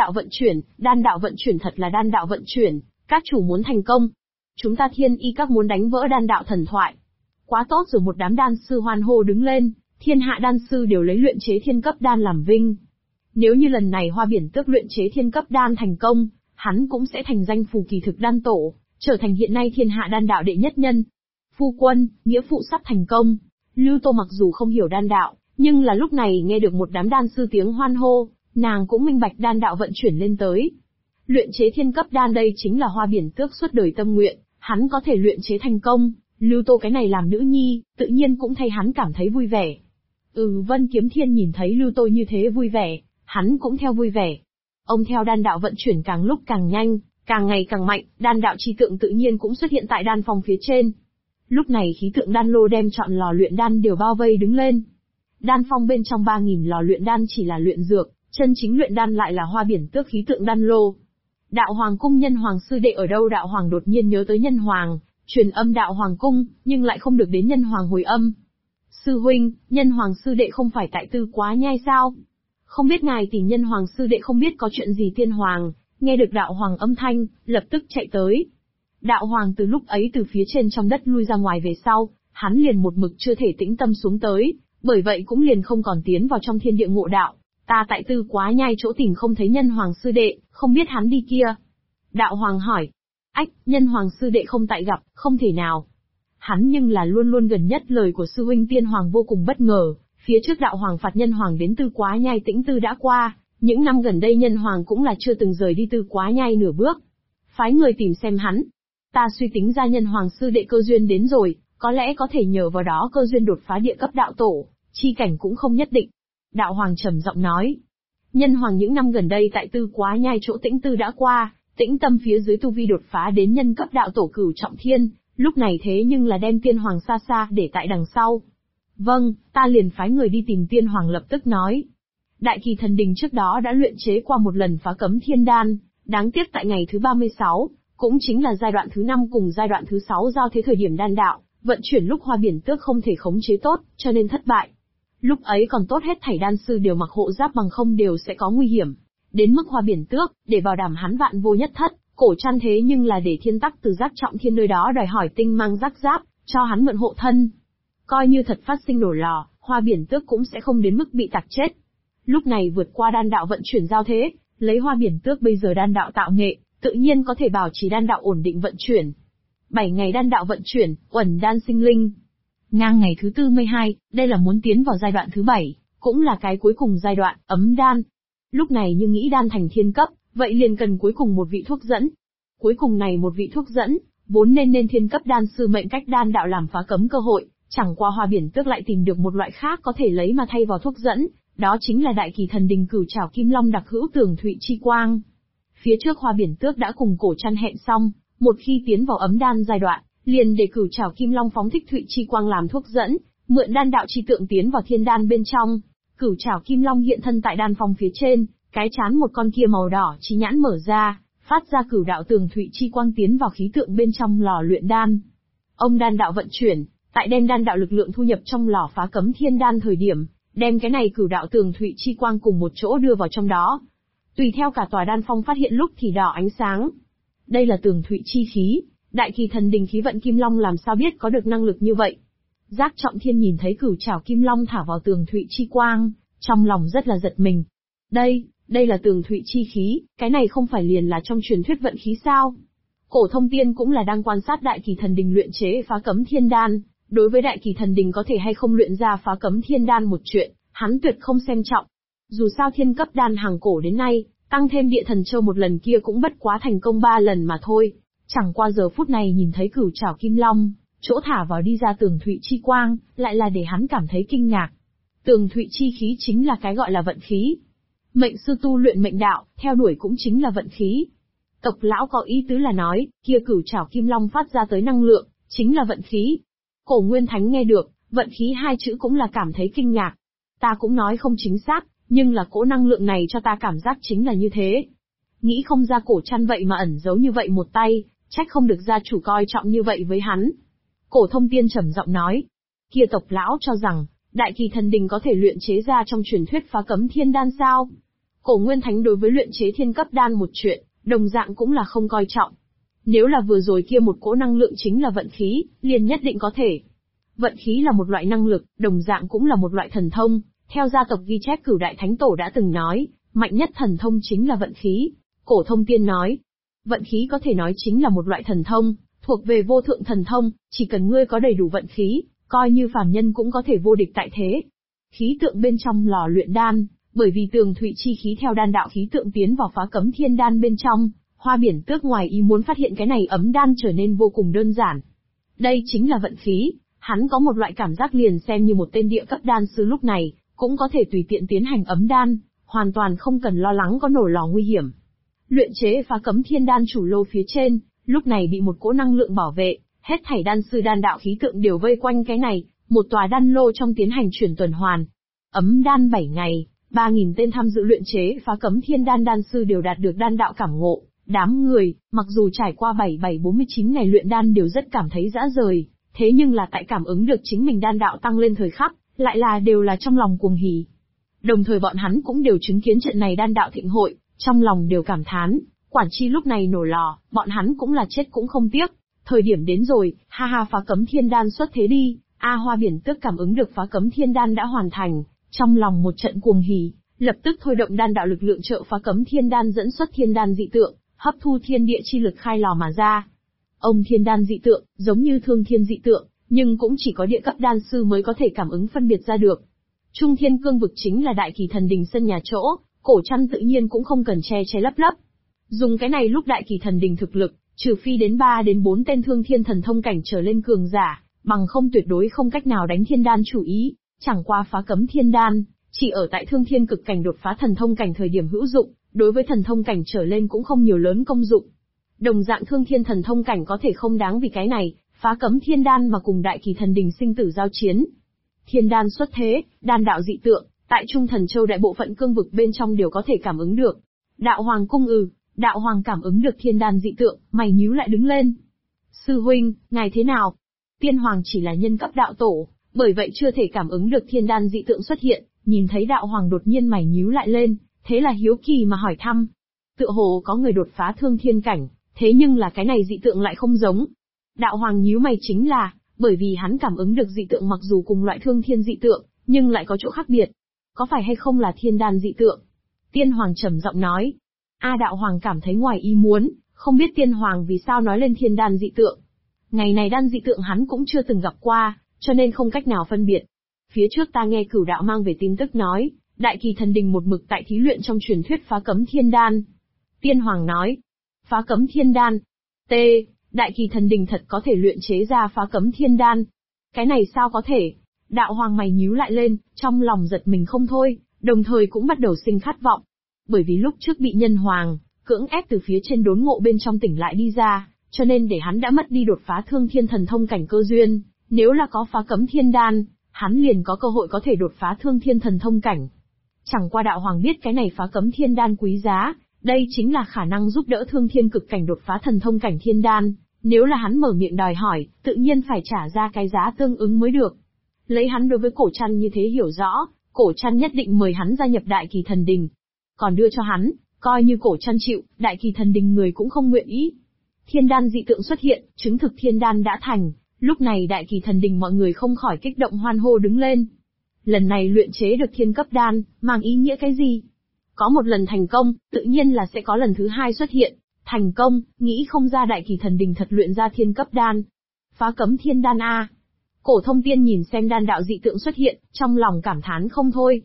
đạo vận chuyển thật là đan đạo vận chuyển, các chủ muốn thành công. Chúng ta Thiên Y các muốn đánh vỡ đan đạo thần thoại. Quá tốt rồi, một đám đan sư hoan hô đứng lên, thiên hạ đan sư đều lấy luyện chế thiên cấp đan làm vinh. Nếu như lần này Hoa Biển Tước luyện chế thiên cấp đan thành công, hắn cũng sẽ thành danh phù kỳ thực đan tổ, trở thành hiện nay thiên hạ đan đạo đệ nhất nhân. Phu quân, nghĩa phụ sắp thành công. Lưu Tô mặc dù không hiểu đan đạo, nhưng là lúc này nghe được một đám đan sư tiếng hoan hô, nàng cũng minh bạch đan đạo vận chuyển lên tới. Luyện chế thiên cấp đan đây chính là Hoa Biển Tước suốt đời tâm nguyện, hắn có thể luyện chế thành công, Lưu Tô cái này làm nữ nhi, tự nhiên cũng thay hắn cảm thấy vui vẻ. Vân Kiếm Thiên nhìn thấy Lưu Tô như thế vui vẻ, hắn cũng theo vui vẻ. Ông theo đan đạo vận chuyển càng lúc càng nhanh, càng ngày càng mạnh, đan đạo chi tượng tự nhiên cũng xuất hiện tại đan phòng phía trên. Lúc này khí tượng đan lô đem chọn lò luyện đan đều bao vây đứng lên. Đan phong bên trong 3.000 lò luyện đan chỉ là luyện dược, chân chính luyện đan lại là Hoa Biển Tước khí tượng đan lô. Đạo Hoàng cung Nhân Hoàng sư đệ ở đâu? Đạo Hoàng đột nhiên nhớ tới Nhân Hoàng, truyền âm Đạo Hoàng cung, nhưng lại không được đến Nhân Hoàng hồi âm. Sư huynh, Nhân Hoàng sư đệ không phải tại Tư Quá Nhai sao? Không biết ngài tìm Nhân Hoàng sư đệ không biết có chuyện gì? Tiên Hoàng, nghe được Đạo Hoàng âm thanh, lập tức chạy tới. Đạo Hoàng từ lúc ấy từ phía trên trong đất lui ra ngoài về sau, hắn liền một mực chưa thể tĩnh tâm xuống tới, bởi vậy cũng liền không còn tiến vào trong thiên địa ngộ đạo. Ta tại Tư Quá Nhai chỗ tìm không thấy Nhân Hoàng sư đệ, không biết hắn đi kia. Đạo Hoàng hỏi. Ách, Nhân Hoàng sư đệ không tại gặp, không thể nào. Hắn nhưng là luôn luôn gần nhất lời của sư huynh. Tiên Hoàng vô cùng bất ngờ, phía trước Đạo Hoàng phạt Nhân Hoàng đến Tư Quá Nhai tĩnh tư đã qua, những năm gần đây Nhân Hoàng cũng là chưa từng rời đi Tư Quá Nhai nửa bước. Phái người tìm xem hắn. Ta suy tính ra Nhân Hoàng sư đệ cơ duyên đến rồi, có lẽ có thể nhờ vào đó cơ duyên đột phá địa cấp đạo tổ, chi cảnh cũng không nhất định. Đạo Hoàng trầm giọng nói. Nhân Hoàng những năm gần đây tại Tư Quá Nhai chỗ tĩnh tư đã qua, tĩnh tâm phía dưới tu vi đột phá đến nhân cấp đạo tổ cửu trọng thiên, lúc này thế nhưng là đem Tiên Hoàng xa xa để tại đằng sau. Vâng, ta liền phái người đi tìm. Tiên Hoàng lập tức nói. Đại Kỳ Thần Đình trước đó đã luyện chế qua một lần phá cấm thiên đan, đáng tiếc tại ngày thứ 36, cũng chính là giai đoạn thứ 5 cùng giai đoạn thứ 6 giao thế thời điểm đan đạo, vận chuyển lúc Hoa Biển Tước không thể khống chế tốt, cho nên thất bại. Lúc ấy còn tốt hết thảy đan sư đều mặc hộ giáp bằng không đều sẽ có nguy hiểm. Đến mức Hoa Biển Tước, để bảo đảm hắn vạn vô nhất thất, cổ chăn thế nhưng là để Thiên Tắc từ Giác Trọng Thiên nơi đó đòi hỏi tinh mang giác giáp, cho hắn mượn hộ thân. Coi như thật phát sinh nổ lò, Hoa Biển Tước cũng sẽ không đến mức bị tạc chết. Lúc này vượt qua đan đạo vận chuyển giao thế, lấy Hoa Biển Tước bây giờ đan đạo tạo nghệ, tự nhiên có thể bảo trì đan đạo ổn định vận chuyển. 7 ngày đan đạo vận chuyển, uẩn đan sinh linh. Ngang ngày thứ 42, đây là muốn tiến vào giai đoạn thứ 7, cũng là cái cuối cùng giai đoạn, ấm đan. Lúc này như nghĩ đan thành thiên cấp, vậy liền cần cuối cùng một vị thuốc dẫn. Cuối cùng này một vị thuốc dẫn, vốn nên thiên cấp đan sư mệnh cách đan đạo làm phá cấm cơ hội, chẳng qua Hoa Biển Tước lại tìm được một loại khác có thể lấy mà thay vào thuốc dẫn, đó chính là Đại Kỳ Thần Đình cửu trảo kim long đặc hữu tường thụy chi quang. Phía trước Hoa Biển Tước đã cùng cổ chăn hẹn xong, một khi tiến vào ấm đan giai đoạn, liền để cửu trảo kim long phóng thích thụy chi quang làm thuốc dẫn, mượn đan đạo chi tượng tiến vào thiên đan bên trong. Cửu trảo kim long hiện thân tại đan phong phía trên, cái chán một con kia màu đỏ chi nhãn mở ra, phát ra cửu đạo tường thụy chi quang tiến vào khí tượng bên trong lò luyện đan. Ông đan đạo vận chuyển, tại đem đan đạo lực lượng thu nhập trong lò phá cấm thiên đan thời điểm, đem cái này cửu đạo tường thụy chi quang cùng một chỗ đưa vào trong đó. Tùy theo cả tòa đan phong phát hiện lúc thì đỏ ánh sáng. Đây là tường thụy chi khí, Đại Kỳ Thần Đình khí vận kim long làm sao biết có được năng lực như vậy. Giác Trọng Thiên nhìn thấy cửu trảo kim long thả vào tường thụy chi quang, trong lòng rất là giật mình. Đây là tường thụy chi khí, cái này không phải liền là trong truyền thuyết vận khí sao? Cổ Thông Tiên cũng là đang quan sát Đại Kỳ Thần Đình luyện chế phá cấm thiên đan, đối với Đại Kỳ Thần Đình có thể hay không luyện ra phá cấm thiên đan một chuyện, hắn tuyệt không xem trọng. Dù sao thiên cấp đan hàng cổ đến nay, tăng thêm địa thần châu một lần kia cũng bất quá thành công 3 lần mà thôi. Chẳng qua giờ phút này nhìn thấy cửu trảo kim long, chỗ thả vào đi ra tường thụy chi quang, lại là để hắn cảm thấy kinh ngạc. Tường thụy chi khí chính là cái gọi là vận khí. Mệnh sư tu luyện mệnh đạo, theo đuổi cũng chính là vận khí. Tộc lão có ý tứ là nói, kia cửu trảo kim long phát ra tới năng lượng, chính là vận khí. Cổ Nguyên Thánh nghe được, vận khí 2 chữ cũng là cảm thấy kinh ngạc. Ta cũng nói không chính xác, nhưng là cỗ năng lượng này cho ta cảm giác chính là như thế. Nghĩ không ra cổ chăn vậy mà ẩn giấu như vậy một tay, trách không được gia chủ coi trọng như vậy với hắn. Cổ Thông Tiên trầm giọng nói, kia tộc lão cho rằng, Đại Kỳ Thần Đình có thể luyện chế ra trong truyền thuyết phá cấm thiên đan sao? Cổ Nguyên Thánh đối với luyện chế thiên cấp đan một chuyện, đồng dạng cũng là không coi trọng. Nếu là vừa rồi kia một cỗ năng lượng chính là vận khí, liền nhất định có thể. Vận khí là một loại năng lực, đồng dạng cũng là một loại thần thông. Theo gia tộc ghi chép Cửu Đại Thánh Tổ đã từng nói, mạnh nhất thần thông chính là vận khí. Cổ Thông Tiên nói, vận khí có thể nói chính là một loại thần thông, thuộc về vô thượng thần thông, chỉ cần ngươi có đầy đủ vận khí, coi như phàm nhân cũng có thể vô địch tại thế. Khí tượng bên trong lò luyện đan, bởi vì tường thụy chi khí theo đan đạo khí tượng tiến vào phá cấm thiên đan bên trong, Hoa Biển Tước ngoài ý muốn phát hiện cái này ấm đan trở nên vô cùng đơn giản. Đây chính là vận khí, hắn có một loại cảm giác liền xem như một tên địa cấp đan sư lúc này, cũng có thể tùy tiện tiến hành ấm đan, hoàn toàn không cần lo lắng có nổ lò nguy hiểm. Luyện chế phá cấm thiên đan chủ lô phía trên, lúc này bị một cỗ năng lượng bảo vệ, hết thảy đan sư đan đạo khí tượng đều vây quanh cái này, một tòa đan lô trong tiến hành chuyển tuần hoàn. Ấm đan 7 ngày, 3.000 tên tham dự luyện chế phá cấm thiên đan đan sư đều đạt được đan đạo cảm ngộ. Đám người, mặc dù trải qua 4749 ngày luyện đan đều rất cảm thấy dã rời, thế nhưng là tại cảm ứng được chính mình đan đạo tăng lên thời khắc, lại là đều là trong lòng cuồng hỉ. Đồng thời bọn hắn cũng đều chứng kiến trận này đan đạo thịnh hội, trong lòng đều cảm thán, quản chi lúc này nổ lò, bọn hắn cũng là chết cũng không tiếc. Thời điểm đến rồi, ha ha phá cấm thiên đan xuất thế đi. Hoa Biển Tước cảm ứng được phá cấm thiên đan đã hoàn thành, trong lòng một trận cuồng hỉ, lập tức thôi động đan đạo lực lượng trợ phá cấm thiên đan dẫn xuất thiên đan dị tượng, hấp thu thiên địa chi lực khai lò mà ra. Ông thiên đan dị tượng, giống như thương thiên dị tượng, nhưng cũng chỉ có địa cấp đan sư mới có thể cảm ứng phân biệt ra được. Trung thiên cương vực chính là đại kỳ thần đình sân nhà chỗ, Cổ Trăn tự nhiên cũng không cần che che lấp lấp. Dùng cái này lúc đại kỳ thần đình thực lực, trừ phi đến 3 đến 4 tên thương thiên thần thông cảnh trở lên cường giả, bằng không tuyệt đối không cách nào đánh thiên đan chủ ý, chẳng qua phá cấm thiên đan, chỉ ở tại thương thiên cực cảnh đột phá thần thông cảnh thời điểm hữu dụng, đối với thần thông cảnh trở lên cũng không nhiều lớn công dụng. Đồng dạng thương thiên thần thông cảnh có thể không đáng vì cái này, phá cấm thiên đan mà cùng đại kỳ thần đình sinh tử giao chiến. Thiên đan xuất thế, đan đạo dị tượng, tại Trung Thần Châu đại bộ phận cương vực bên trong đều có thể cảm ứng được. Đạo Hoàng cung đạo Hoàng cảm ứng được thiên đan dị tượng, mày nhíu lại đứng lên. Sư huynh, ngài thế nào? Tiên Hoàng chỉ là nhân cấp đạo tổ, bởi vậy chưa thể cảm ứng được thiên đan dị tượng xuất hiện, nhìn thấy đạo Hoàng đột nhiên mày nhíu lại lên, thế là hiếu kỳ mà hỏi thăm. Tựa hồ có người đột phá thương thiên cảnh, thế nhưng là cái này dị tượng lại không giống. Đạo Hoàng nhíu mày chính là, bởi vì hắn cảm ứng được dị tượng mặc dù cùng loại thương thiên dị tượng, nhưng lại có chỗ khác biệt. Có phải hay không là thiên đan dị tượng? Tiên Hoàng trầm giọng nói. Đạo Hoàng cảm thấy ngoài ý muốn, không biết Tiên Hoàng vì sao nói lên thiên đan dị tượng. Ngày này đan dị tượng hắn cũng chưa từng gặp qua, cho nên không cách nào phân biệt. Phía trước ta nghe Cửu đạo mang về tin tức nói, đại kỳ thần đình một mực tại thí luyện trong truyền thuyết phá cấm thiên đan. Tiên Hoàng nói. Phá cấm thiên đan. Đại kỳ thần đình thật có thể luyện chế ra phá cấm thiên đan. Cái này sao có thể? Đạo Hoàng mày nhíu lại lên, trong lòng giật mình không thôi, đồng thời cũng bắt đầu sinh khát vọng. Bởi vì lúc trước bị Nhân Hoàng cưỡng ép từ phía trên đốn ngộ bên trong tỉnh lại đi ra, cho nên để hắn đã mất đi đột phá thương thiên thần thông cảnh cơ duyên. Nếu là có phá cấm thiên đan, hắn liền có cơ hội có thể đột phá thương thiên thần thông cảnh. Chẳng qua đạo Hoàng biết cái này phá cấm thiên đan quý giá, đây chính là khả năng giúp đỡ thương thiên cực cảnh đột phá thần thông cảnh thiên đan. Nếu là hắn mở miệng đòi hỏi, tự nhiên phải trả ra cái giá tương ứng mới được. Lấy hắn đối với Cổ Trăn như thế hiểu rõ, Cổ Trăn nhất định mời hắn gia nhập đại kỳ thần đình. Còn đưa cho hắn, coi như Cổ Trăn chịu, đại kỳ thần đình người cũng không nguyện ý. Thiên đan dị tượng xuất hiện, chứng thực thiên đan đã thành, lúc này đại kỳ thần đình mọi người không khỏi kích động hoan hô đứng lên. Lần này luyện chế được thiên cấp đan, mang ý nghĩa cái gì? Có một lần thành công, tự nhiên là sẽ có lần thứ hai xuất hiện. Thành công, nghĩ không ra đại kỳ thần đình thật luyện ra thiên cấp đan. Phá cấm thiên đan a. Cổ Thông Tiên nhìn xem đan đạo dị tượng xuất hiện, trong lòng cảm thán không thôi.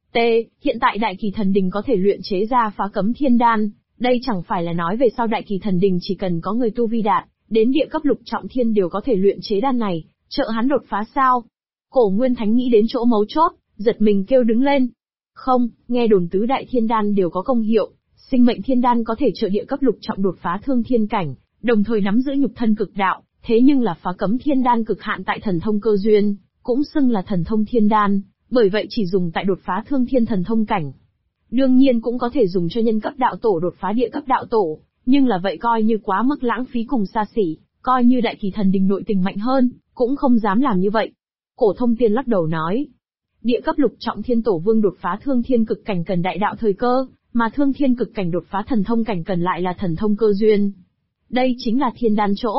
Hiện tại đại kỳ thần đình có thể luyện chế ra phá cấm thiên đan, đây chẳng phải là nói về sau đại kỳ thần đình chỉ cần có người tu vi đạt, đến địa cấp lục trọng thiên đều có thể luyện chế đan này, trợ hắn đột phá sao? Cổ Nguyên Thánh nghĩ đến chỗ mấu chốt, giật mình kêu đứng lên. Không, nghe đồn tứ đại thiên đan đều có công hiệu, sinh mệnh thiên đan có thể trợ địa cấp lục trọng đột phá thương thiên cảnh, đồng thời nắm giữ nhục thân cực đạo, thế nhưng là phá cấm thiên đan cực hạn tại thần thông cơ duyên, cũng xưng là thần thông thiên đan, bởi vậy chỉ dùng tại đột phá thương thiên thần thông cảnh. Đương nhiên cũng có thể dùng cho nhân cấp đạo tổ đột phá địa cấp đạo tổ, nhưng là vậy coi như quá mức lãng phí cùng xa xỉ, coi như đại kỳ thần đình nội tình mạnh hơn, cũng không dám làm như vậy. Cổ Thông Tiên lắc đầu nói, địa cấp lục trọng thiên tổ vương đột phá thương thiên cực cảnh cần đại đạo thời cơ, mà thương thiên cực cảnh đột phá thần thông cảnh cần lại là thần thông cơ duyên. Đây chính là thiên đan chỗ.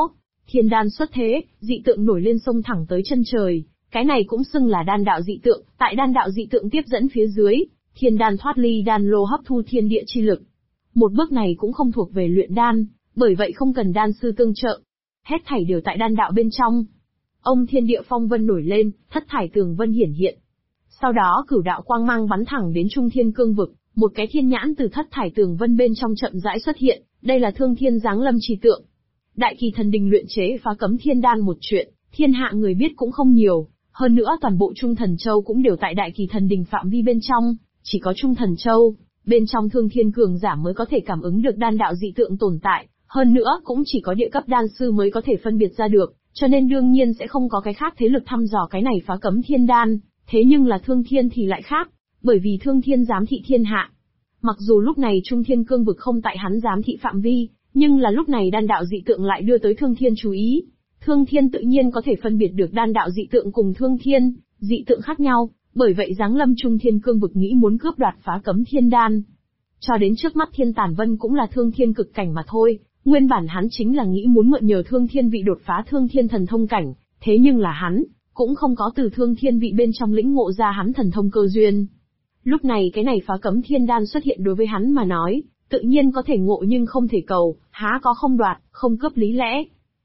Thiên đan xuất thế, dị tượng nổi lên xông thẳng tới chân trời, cái này cũng xưng là đan đạo dị tượng, tại đan đạo dị tượng tiếp dẫn phía dưới, thiên đan thoát ly đan lô hấp thu thiên địa chi lực. Một bước này cũng không thuộc về luyện đan, bởi vậy không cần đan sư tương trợ. Hết thảy đều tại đan đạo bên trong. Ông thiên địa phong vân nổi lên, thất thải tường vân hiển hiện. Sau đó cửu đạo quang mang bắn thẳng đến trung thiên cương vực, một cái thiên nhãn từ thất thải tường vân bên trong chậm rãi xuất hiện, đây là thương thiên giáng lâm chi tượng. Đại kỳ thần đình luyện chế phá cấm thiên đan một chuyện, thiên hạ người biết cũng không nhiều, hơn nữa toàn bộ Trung Thần Châu cũng đều tại đại kỳ thần đình phạm vi bên trong, chỉ có Trung Thần Châu, bên trong thương thiên cường giả mới có thể cảm ứng được đan đạo dị tượng tồn tại, hơn nữa cũng chỉ có địa cấp đan sư mới có thể phân biệt ra được, cho nên đương nhiên sẽ không có cái khác thế lực thăm dò cái này phá cấm thiên đan, thế nhưng là thương thiên thì lại khác, bởi vì thương thiên giám thị thiên hạ. Mặc dù lúc này Trung Thiên cương vực không tại hắn giám thị phạm vi, nhưng là lúc này đan đạo dị tượng lại đưa tới thương thiên chú ý. Thương thiên tự nhiên có thể phân biệt được đan đạo dị tượng cùng thương thiên, dị tượng khác nhau, bởi vậy giáng lâm Trung Thiên cương vực nghĩ muốn cướp đoạt phá cấm thiên đan. Cho đến trước mắt Thiên Tản Vân cũng là thương thiên cực cảnh mà thôi, nguyên bản hắn chính là nghĩ muốn mượn nhờ thương thiên vị đột phá thương thiên thần thông cảnh, thế nhưng là hắn cũng không có từ thương thiên vị bên trong lĩnh ngộ ra hắn thần thông cơ duyên. Lúc này cái này phá cấm thiên đan xuất hiện đối với hắn mà nói, tự nhiên có thể ngộ nhưng không thể cầu, há có không đoạt, không cướp lý lẽ.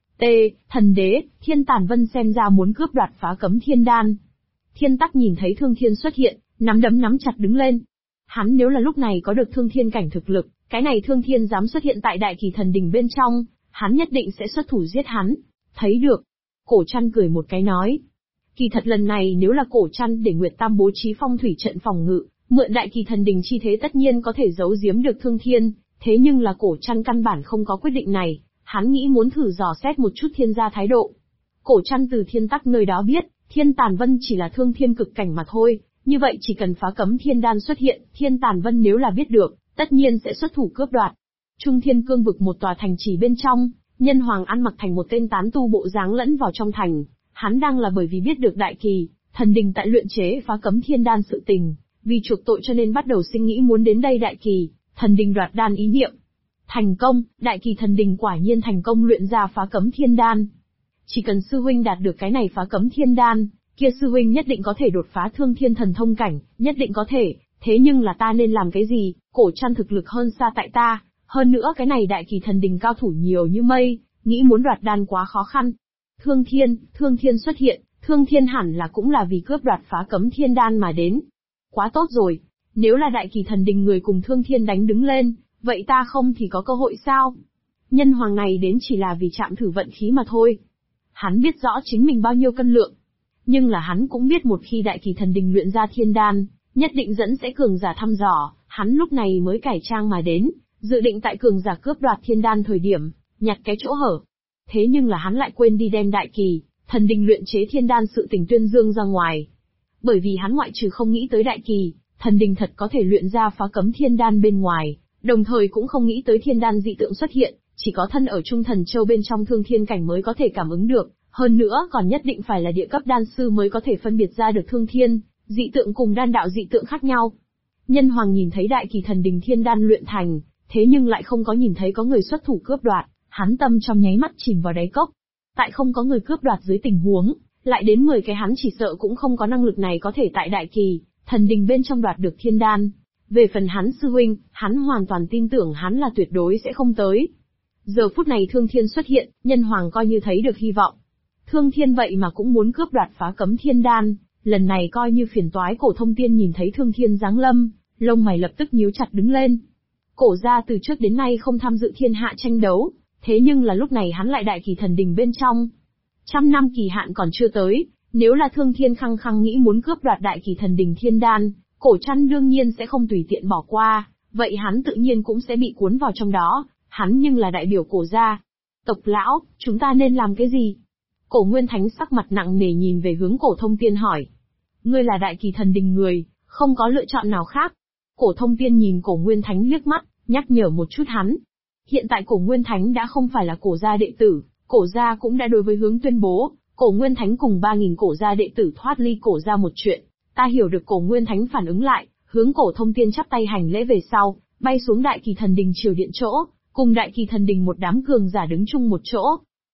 Thần đế, Thiên Tản Vân xem ra muốn cướp đoạt phá cấm thiên đan. Thiên Tắc nhìn thấy thương thiên xuất hiện, nắm đấm nắm chặt đứng lên. Hắn nếu là lúc này có được thương thiên cảnh thực lực, cái này thương thiên dám xuất hiện tại đại kỳ thần đình bên trong, hắn nhất định sẽ xuất thủ giết hắn. Thấy được. Cổ Trăn cười một cái nói. Kỳ thật lần này nếu là Cổ Trăn để Nguyệt Tam bố trí phong thủy trận phòng ngự, mượn đại kỳ thần đình chi thế tất nhiên có thể giấu giếm được thương thiên, thế nhưng là Cổ Trăn căn bản không có quyết định này, hắn nghĩ muốn thử dò xét một chút thiên gia thái độ. Cổ Trăn từ Thiên Tắc nơi đó biết, Thiên Tản Vân chỉ là thương thiên cực cảnh mà thôi, như vậy chỉ cần phá cấm thiên đan xuất hiện, Thiên Tản Vân nếu là biết được, tất nhiên sẽ xuất thủ cướp đoạt. Trung Thiên cương vực một tòa thành trì bên trong, Nhân Hoàng ăn mặc thành một tên tán tu bộ dáng lẫn vào trong thành, hắn đang là bởi vì biết được đại kỳ thần đình tại luyện chế phá cấm thiên đan sự tình, vì chuộc tội cho nên bắt đầu sinh nghĩ muốn đến đây đại kỳ thần đình đoạt đan ý niệm. Thành công, đại kỳ thần đình quả nhiên thành công luyện ra phá cấm thiên đan. Chỉ cần sư huynh đạt được cái này phá cấm thiên đan, kia sư huynh nhất định có thể đột phá thương thiên thần thông cảnh, nhất định có thể, thế nhưng là ta nên làm cái gì, Cổ Trăn thực lực hơn xa tại ta, hơn nữa cái này đại kỳ thần đình cao thủ nhiều như mây, nghĩ muốn đoạt đan quá khó khăn. Thương thiên xuất hiện, thương thiên hẳn là cũng là vì cướp đoạt phá cấm thiên đan mà đến. Quá tốt rồi, nếu là đại kỳ thần đình người cùng thương thiên đánh đứng lên, vậy ta không thì có cơ hội sao? Nhân Hoàng này đến chỉ là vì chạm thử vận khí mà thôi. Hắn biết rõ chính mình bao nhiêu cân lượng. Nhưng là hắn cũng biết một khi đại kỳ thần đình luyện ra thiên đan, nhất định dẫn sẽ cường giả thăm dò, hắn lúc này mới cải trang mà đến, dự định tại cường giả cướp đoạt thiên đan thời điểm, nhặt cái chỗ hở. Thế nhưng là hắn lại quên đi đem đại kỳ thần đình luyện chế thiên đan sự tình tuyên dương ra ngoài. Bởi vì hắn ngoại trừ không nghĩ tới đại kỳ thần đình thật có thể luyện ra phá cấm thiên đan bên ngoài, đồng thời cũng không nghĩ tới thiên đan dị tượng xuất hiện, chỉ có thân ở Trung Thần Châu bên trong thương thiên cảnh mới có thể cảm ứng được, hơn nữa còn nhất định phải là địa cấp đan sư mới có thể phân biệt ra được thương thiên dị tượng cùng đan đạo dị tượng khác nhau. Nhân Hoàng nhìn thấy đại kỳ thần đình thiên đan luyện thành, thế nhưng lại không có nhìn thấy có người xuất thủ cướp đoạt, hắn tâm trong nháy mắt chìm vào đáy cốc. Tại không có người cướp đoạt dưới tình huống, lại đến 10 cái hắn chỉ sợ cũng không có năng lực này có thể tại đại kỳ thần đình bên trong đoạt được thiên đan. Về phần hắn sư huynh, hắn hoàn toàn tin tưởng hắn là tuyệt đối sẽ không tới. Giờ phút này thương thiên xuất hiện, Nhân Hoàng coi như thấy được hy vọng. Thương thiên vậy mà cũng muốn cướp đoạt phá cấm thiên đan, lần này coi như phiền toái. Cổ Thông Tiên nhìn thấy thương thiên giáng lâm, lông mày lập tức nhíu chặt đứng lên. Cổ gia từ trước đến nay không tham dự thiên hạ tranh đấu, thế nhưng là lúc này hắn lại đại kỳ thần đình bên trong. 100 năm kỳ hạn còn chưa tới, nếu là thương thiên khăng khăng nghĩ muốn cướp đoạt đại kỳ thần đình thiên đan, Cổ Trăn đương nhiên sẽ không tùy tiện bỏ qua, vậy hắn tự nhiên cũng sẽ bị cuốn vào trong đó, hắn nhưng là đại biểu Cổ gia. Tộc lão, chúng ta nên làm cái gì? Cổ Nguyên Thánh sắc mặt nặng nề nhìn về hướng Cổ Thông Tiên hỏi. Ngươi là đại kỳ thần đình người, không có lựa chọn nào khác. Cổ Thông Tiên nhìn Cổ Nguyên Thánh liếc mắt, nhắc nhở một chút hắn. Hiện tại Cổ Nguyên Thánh đã không phải là Cổ gia đệ tử, Cổ gia cũng đã đối với hướng tuyên bố, Cổ Nguyên Thánh cùng 3.000 Cổ gia đệ tử thoát ly Cổ gia một chuyện. Ta hiểu được. Cổ Nguyên Thánh phản ứng lại, hướng Cổ Thông Tiên chắp tay hành lễ về sau, bay xuống đại kỳ thần đình triều điện chỗ, cùng đại kỳ thần đình một đám cường giả đứng chung một chỗ.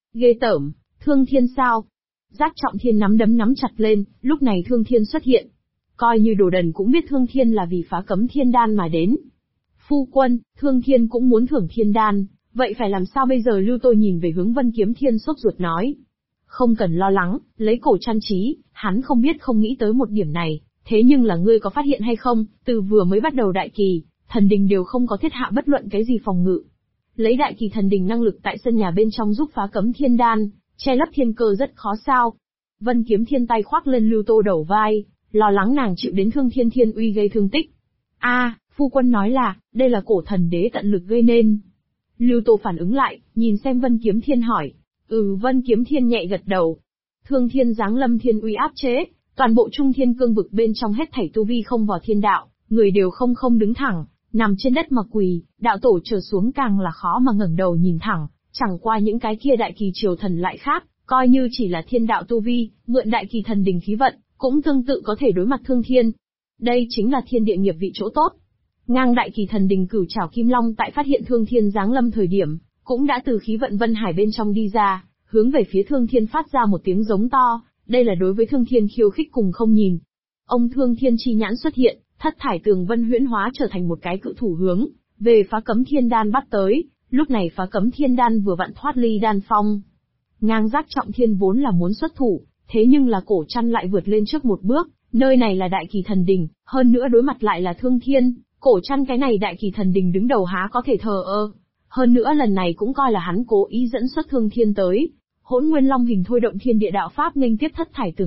Ghê tởm, Thương Thiên sao? Giác Trọng Thiên nắm đấm nắm chặt lên, lúc này Thương Thiên xuất hiện. Coi như đồ đần cũng biết Thương Thiên là vì phá cấm thiên đan mà đến. Phu quân, Thương Thiên cũng muốn thưởng thiên đan, vậy phải làm sao bây giờ? Lưu Tô nhìn về hướng Vân Kiếm Thiên sốt ruột nói. Không cần lo lắng, lấy cổ chăn trí, hắn không biết không nghĩ tới một điểm này, thế nhưng là ngươi có phát hiện hay không, từ vừa mới bắt đầu đại kỳ, thần đình đều không có thiết hạ bất luận cái gì phòng ngự. Lấy đại kỳ thần đình năng lực tại sân nhà bên trong giúp phá cấm thiên đan, che lấp thiên cơ rất khó sao. Vân Kiếm Thiên tay khoác lên Lưu Tô đầu vai, lo lắng nàng chịu đến Thương Thiên thiên uy gây thương tích. Phu quân nói là, đây là cổ thần đế tận lực gây nên. Lưu Tô phản ứng lại, nhìn xem Vân Kiếm Thiên hỏi. Vân Kiếm Thiên nhẹ gật đầu. Thương Thiên giáng lâm thiên uy áp chế, toàn bộ Trung Thiên cương vực bên trong hết thảy tu vi không vào thiên đạo, người đều không đứng thẳng, nằm trên đất mà quỳ, đạo tổ trở xuống càng là khó mà ngẩng đầu nhìn thẳng, chẳng qua những cái kia đại kỳ triều thần lại khác, coi như chỉ là thiên đạo tu vi, mượn đại kỳ thần đình khí vận, cũng tương tự có thể đối mặt Thương Thiên. Đây chính là thiên địa nghiệp vị chỗ tốt. Ngang đại kỳ thần đình cửu trảo kim long tại phát hiện Thương Thiên giáng lâm thời điểm, cũng đã từ khí vận vân hải bên trong đi ra, hướng về phía Thương Thiên phát ra một tiếng giống to, đây là đối với Thương Thiên khiêu khích cùng không nhìn. Ông Thương Thiên chi nhãn xuất hiện, thất thải tường vân huyễn hóa trở thành một cái cự thủ hướng về phá cấm thiên đan bắt tới, lúc này phá cấm thiên đan vừa vặn thoát ly đan phong. Ngang Giác Trọng Thiên vốn là muốn xuất thủ, thế nhưng là cổ chăn lại vượt lên trước một bước, nơi này là đại kỳ thần đình, hơn nữa đối mặt lại là Thương Thiên, cổ chăn cái này đại kỳ thần đình đứng đầu há có thể thờ ơ. Hơn nữa lần này cũng coi là hắn cố ý dẫn xuất Thương Thiên tới. Hỗn Nguyên Long hình thôi động thiên địa đạo pháp nghênh tiếp thất thải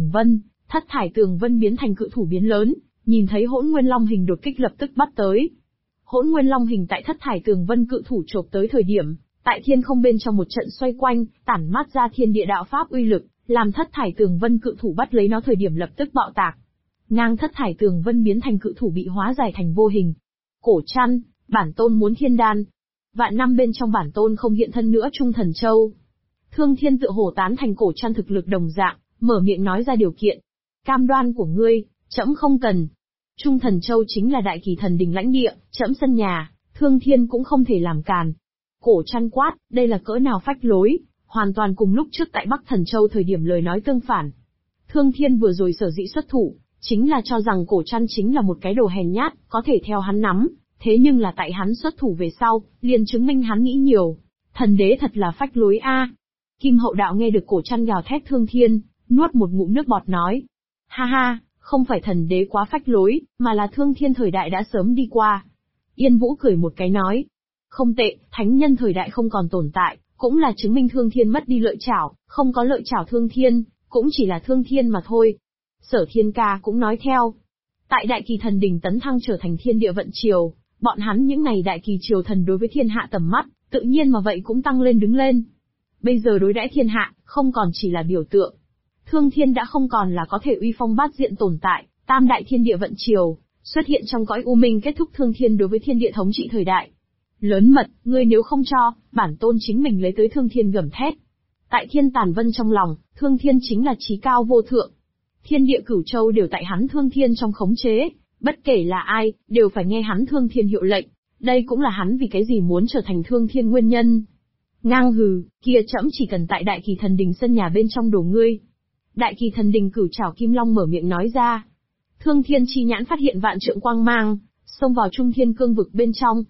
tường vân biến thành cự thủ biến lớn, nhìn thấy Hỗn Nguyên Long hình đột kích lập tức bắt tới. Hỗn Nguyên Long hình tại thất thải tường vân cự thủ chộp tới thời điểm, tại thiên không bên trong một trận xoay quanh, tản mát ra thiên địa đạo pháp uy lực, làm thất thải tường vân cự thủ bắt lấy nó thời điểm lập tức bạo tạc. Ngang thất thải tường vân biến thành cự thủ bị hóa giải thành vô hình. Cổ chăn, bản tôn muốn thiên đan. Vạn năm bên trong bản tôn không hiện thân nữa Trung Thần Châu. Thương Thiên tựa hồ tán thành cổ chăn thực lực đồng dạng, mở miệng nói ra điều kiện. Cam đoan của ngươi, trẫm không cần. Trung Thần Châu chính là đại kỳ thần đình lãnh địa, trẫm sân nhà, Thương Thiên cũng không thể làm càn. Cổ chăn quát, đây là cỡ nào phách lối, hoàn toàn cùng lúc trước tại Bắc Thần Châu thời điểm lời nói tương phản. Thương Thiên vừa rồi sở dĩ xuất thủ, chính là cho rằng cổ chăn chính là một cái đồ hèn nhát, có thể theo hắn nắm, thế nhưng là tại hắn xuất thủ về sau, liền chứng minh hắn nghĩ nhiều. Thần đế thật là phách lối a. Kim Hậu Đạo nghe được cổ chăn gào thét Thương Thiên, nuốt một ngụm nước bọt nói. Ha ha, không phải thần đế quá phách lối, mà là Thương Thiên thời đại đã sớm đi qua. Yên Vũ cười một cái nói. Không tệ, thánh nhân thời đại không còn tồn tại, cũng là chứng minh Thương Thiên mất đi lợi chảo, không có lợi chảo Thương Thiên, cũng chỉ là Thương Thiên mà thôi. Sở Thiên Ca cũng nói theo. Tại đại kỳ thần đình tấn thăng trở thành thiên địa vận triều, bọn hắn những ngày đại kỳ triều thần đối với thiên hạ tầm mắt, tự nhiên mà vậy cũng tăng lên đứng lên. Bây giờ đối đãi thiên hạ, không còn chỉ là biểu tượng. Thương Thiên đã không còn là có thể uy phong bát diện tồn tại, tam đại thiên địa vận triều, xuất hiện trong cõi u minh kết thúc Thương Thiên đối với thiên địa thống trị thời đại. Lớn mật, ngươi nếu không cho, bản tôn chính mình lấy tới Thương Thiên gầm thét. Tại Thiên Tàn Vân trong lòng, Thương Thiên chính là chí cao vô thượng. Thiên địa cửu châu đều tại hắn Thương Thiên trong khống chế, bất kể là ai, đều phải nghe hắn Thương Thiên hiệu lệnh. Đây cũng là hắn vì cái gì muốn trở thành Thương Thiên nguyên nhân. Ngang hừ, kia trẫm chỉ cần tại đại kỳ thần đình sân nhà bên trong đổ ngươi. Đại kỳ thần đình cửu trảo kim long mở miệng nói ra. Thương Thiên chi nhãn phát hiện vạn trượng quang mang, xông vào Trung Thiên cương vực bên trong.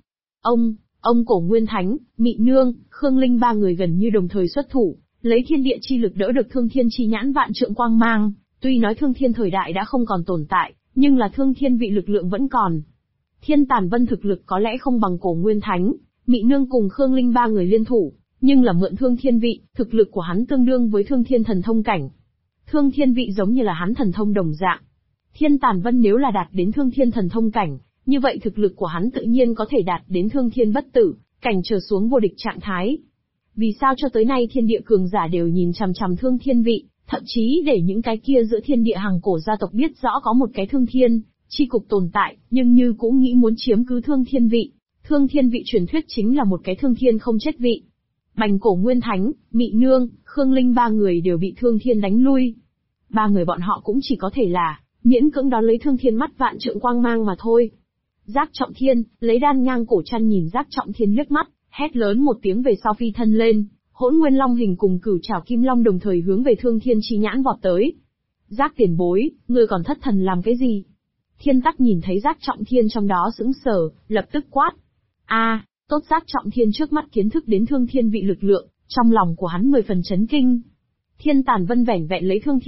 Ông Cổ Nguyên Thánh, Mị Nương, Khương Linh ba người gần như đồng thời xuất thủ, lấy thiên địa chi lực đỡ được Thương Thiên chi nhãn vạn trượng quang mang. Tuy nói Thương Thiên thời đại đã không còn tồn tại, nhưng là Thương Thiên vị lực lượng vẫn còn. Thiên Tàn Vân thực lực có lẽ không bằng Cổ Nguyên Thánh, Mị Nương cùng Khương Linh ba người liên thủ, nhưng là mượn Thương Thiên vị, thực lực của hắn tương đương với Thương Thiên thần thông cảnh. Thương Thiên vị giống như là hắn thần thông đồng dạng. Thiên Tàn Vân nếu là đạt đến Thương Thiên thần thông cảnh, như vậy thực lực của hắn tự nhiên có thể đạt đến Thương Thiên bất tử, cảnh trở xuống vô địch trạng thái. Vì sao cho tới nay thiên địa cường giả đều nhìn chằm chằm Thương Thiên vị, thậm chí để những cái kia giữa thiên địa hàng cổ gia tộc biết rõ có một cái Thương Thiên chi cục tồn tại, nhưng như cũng nghĩ muốn chiếm cứ Thương Thiên vị. Thương Thiên vị truyền thuyết chính là một cái Thương Thiên không chết vị. Bành Cổ Nguyên Thánh, Mị Nương, Khương Linh ba người đều bị Thương Thiên đánh lui. Ba người bọn họ cũng chỉ có thể là miễn cưỡng đón lấy Thương Thiên mắt vạn trượng quang mang mà thôi. Giác Trọng Thiên, lấy đan ngang cổ chăn nhìn Giác Trọng Thiên liếc mắt, hét lớn một tiếng về sau phi thân lên, Hỗn Nguyên Long hình cùng Cửu Trảo Kim Long đồng thời hướng về Thương Thiên Chi Nhãn vọt tới. Giác tiền bối, ngươi còn thất thần làm cái gì? Thiên Tắc nhìn thấy Giác Trọng Thiên trong đó sững sờ, lập tức quát. Tốt. Giác Trọng Thiên trước mắt kiến thức đến Thương Thiên vị lực lượng, trong lòng của hắn 10 phần chấn kinh. Thiên Tàn Vân vẻn vẹn lấy Thương Thiên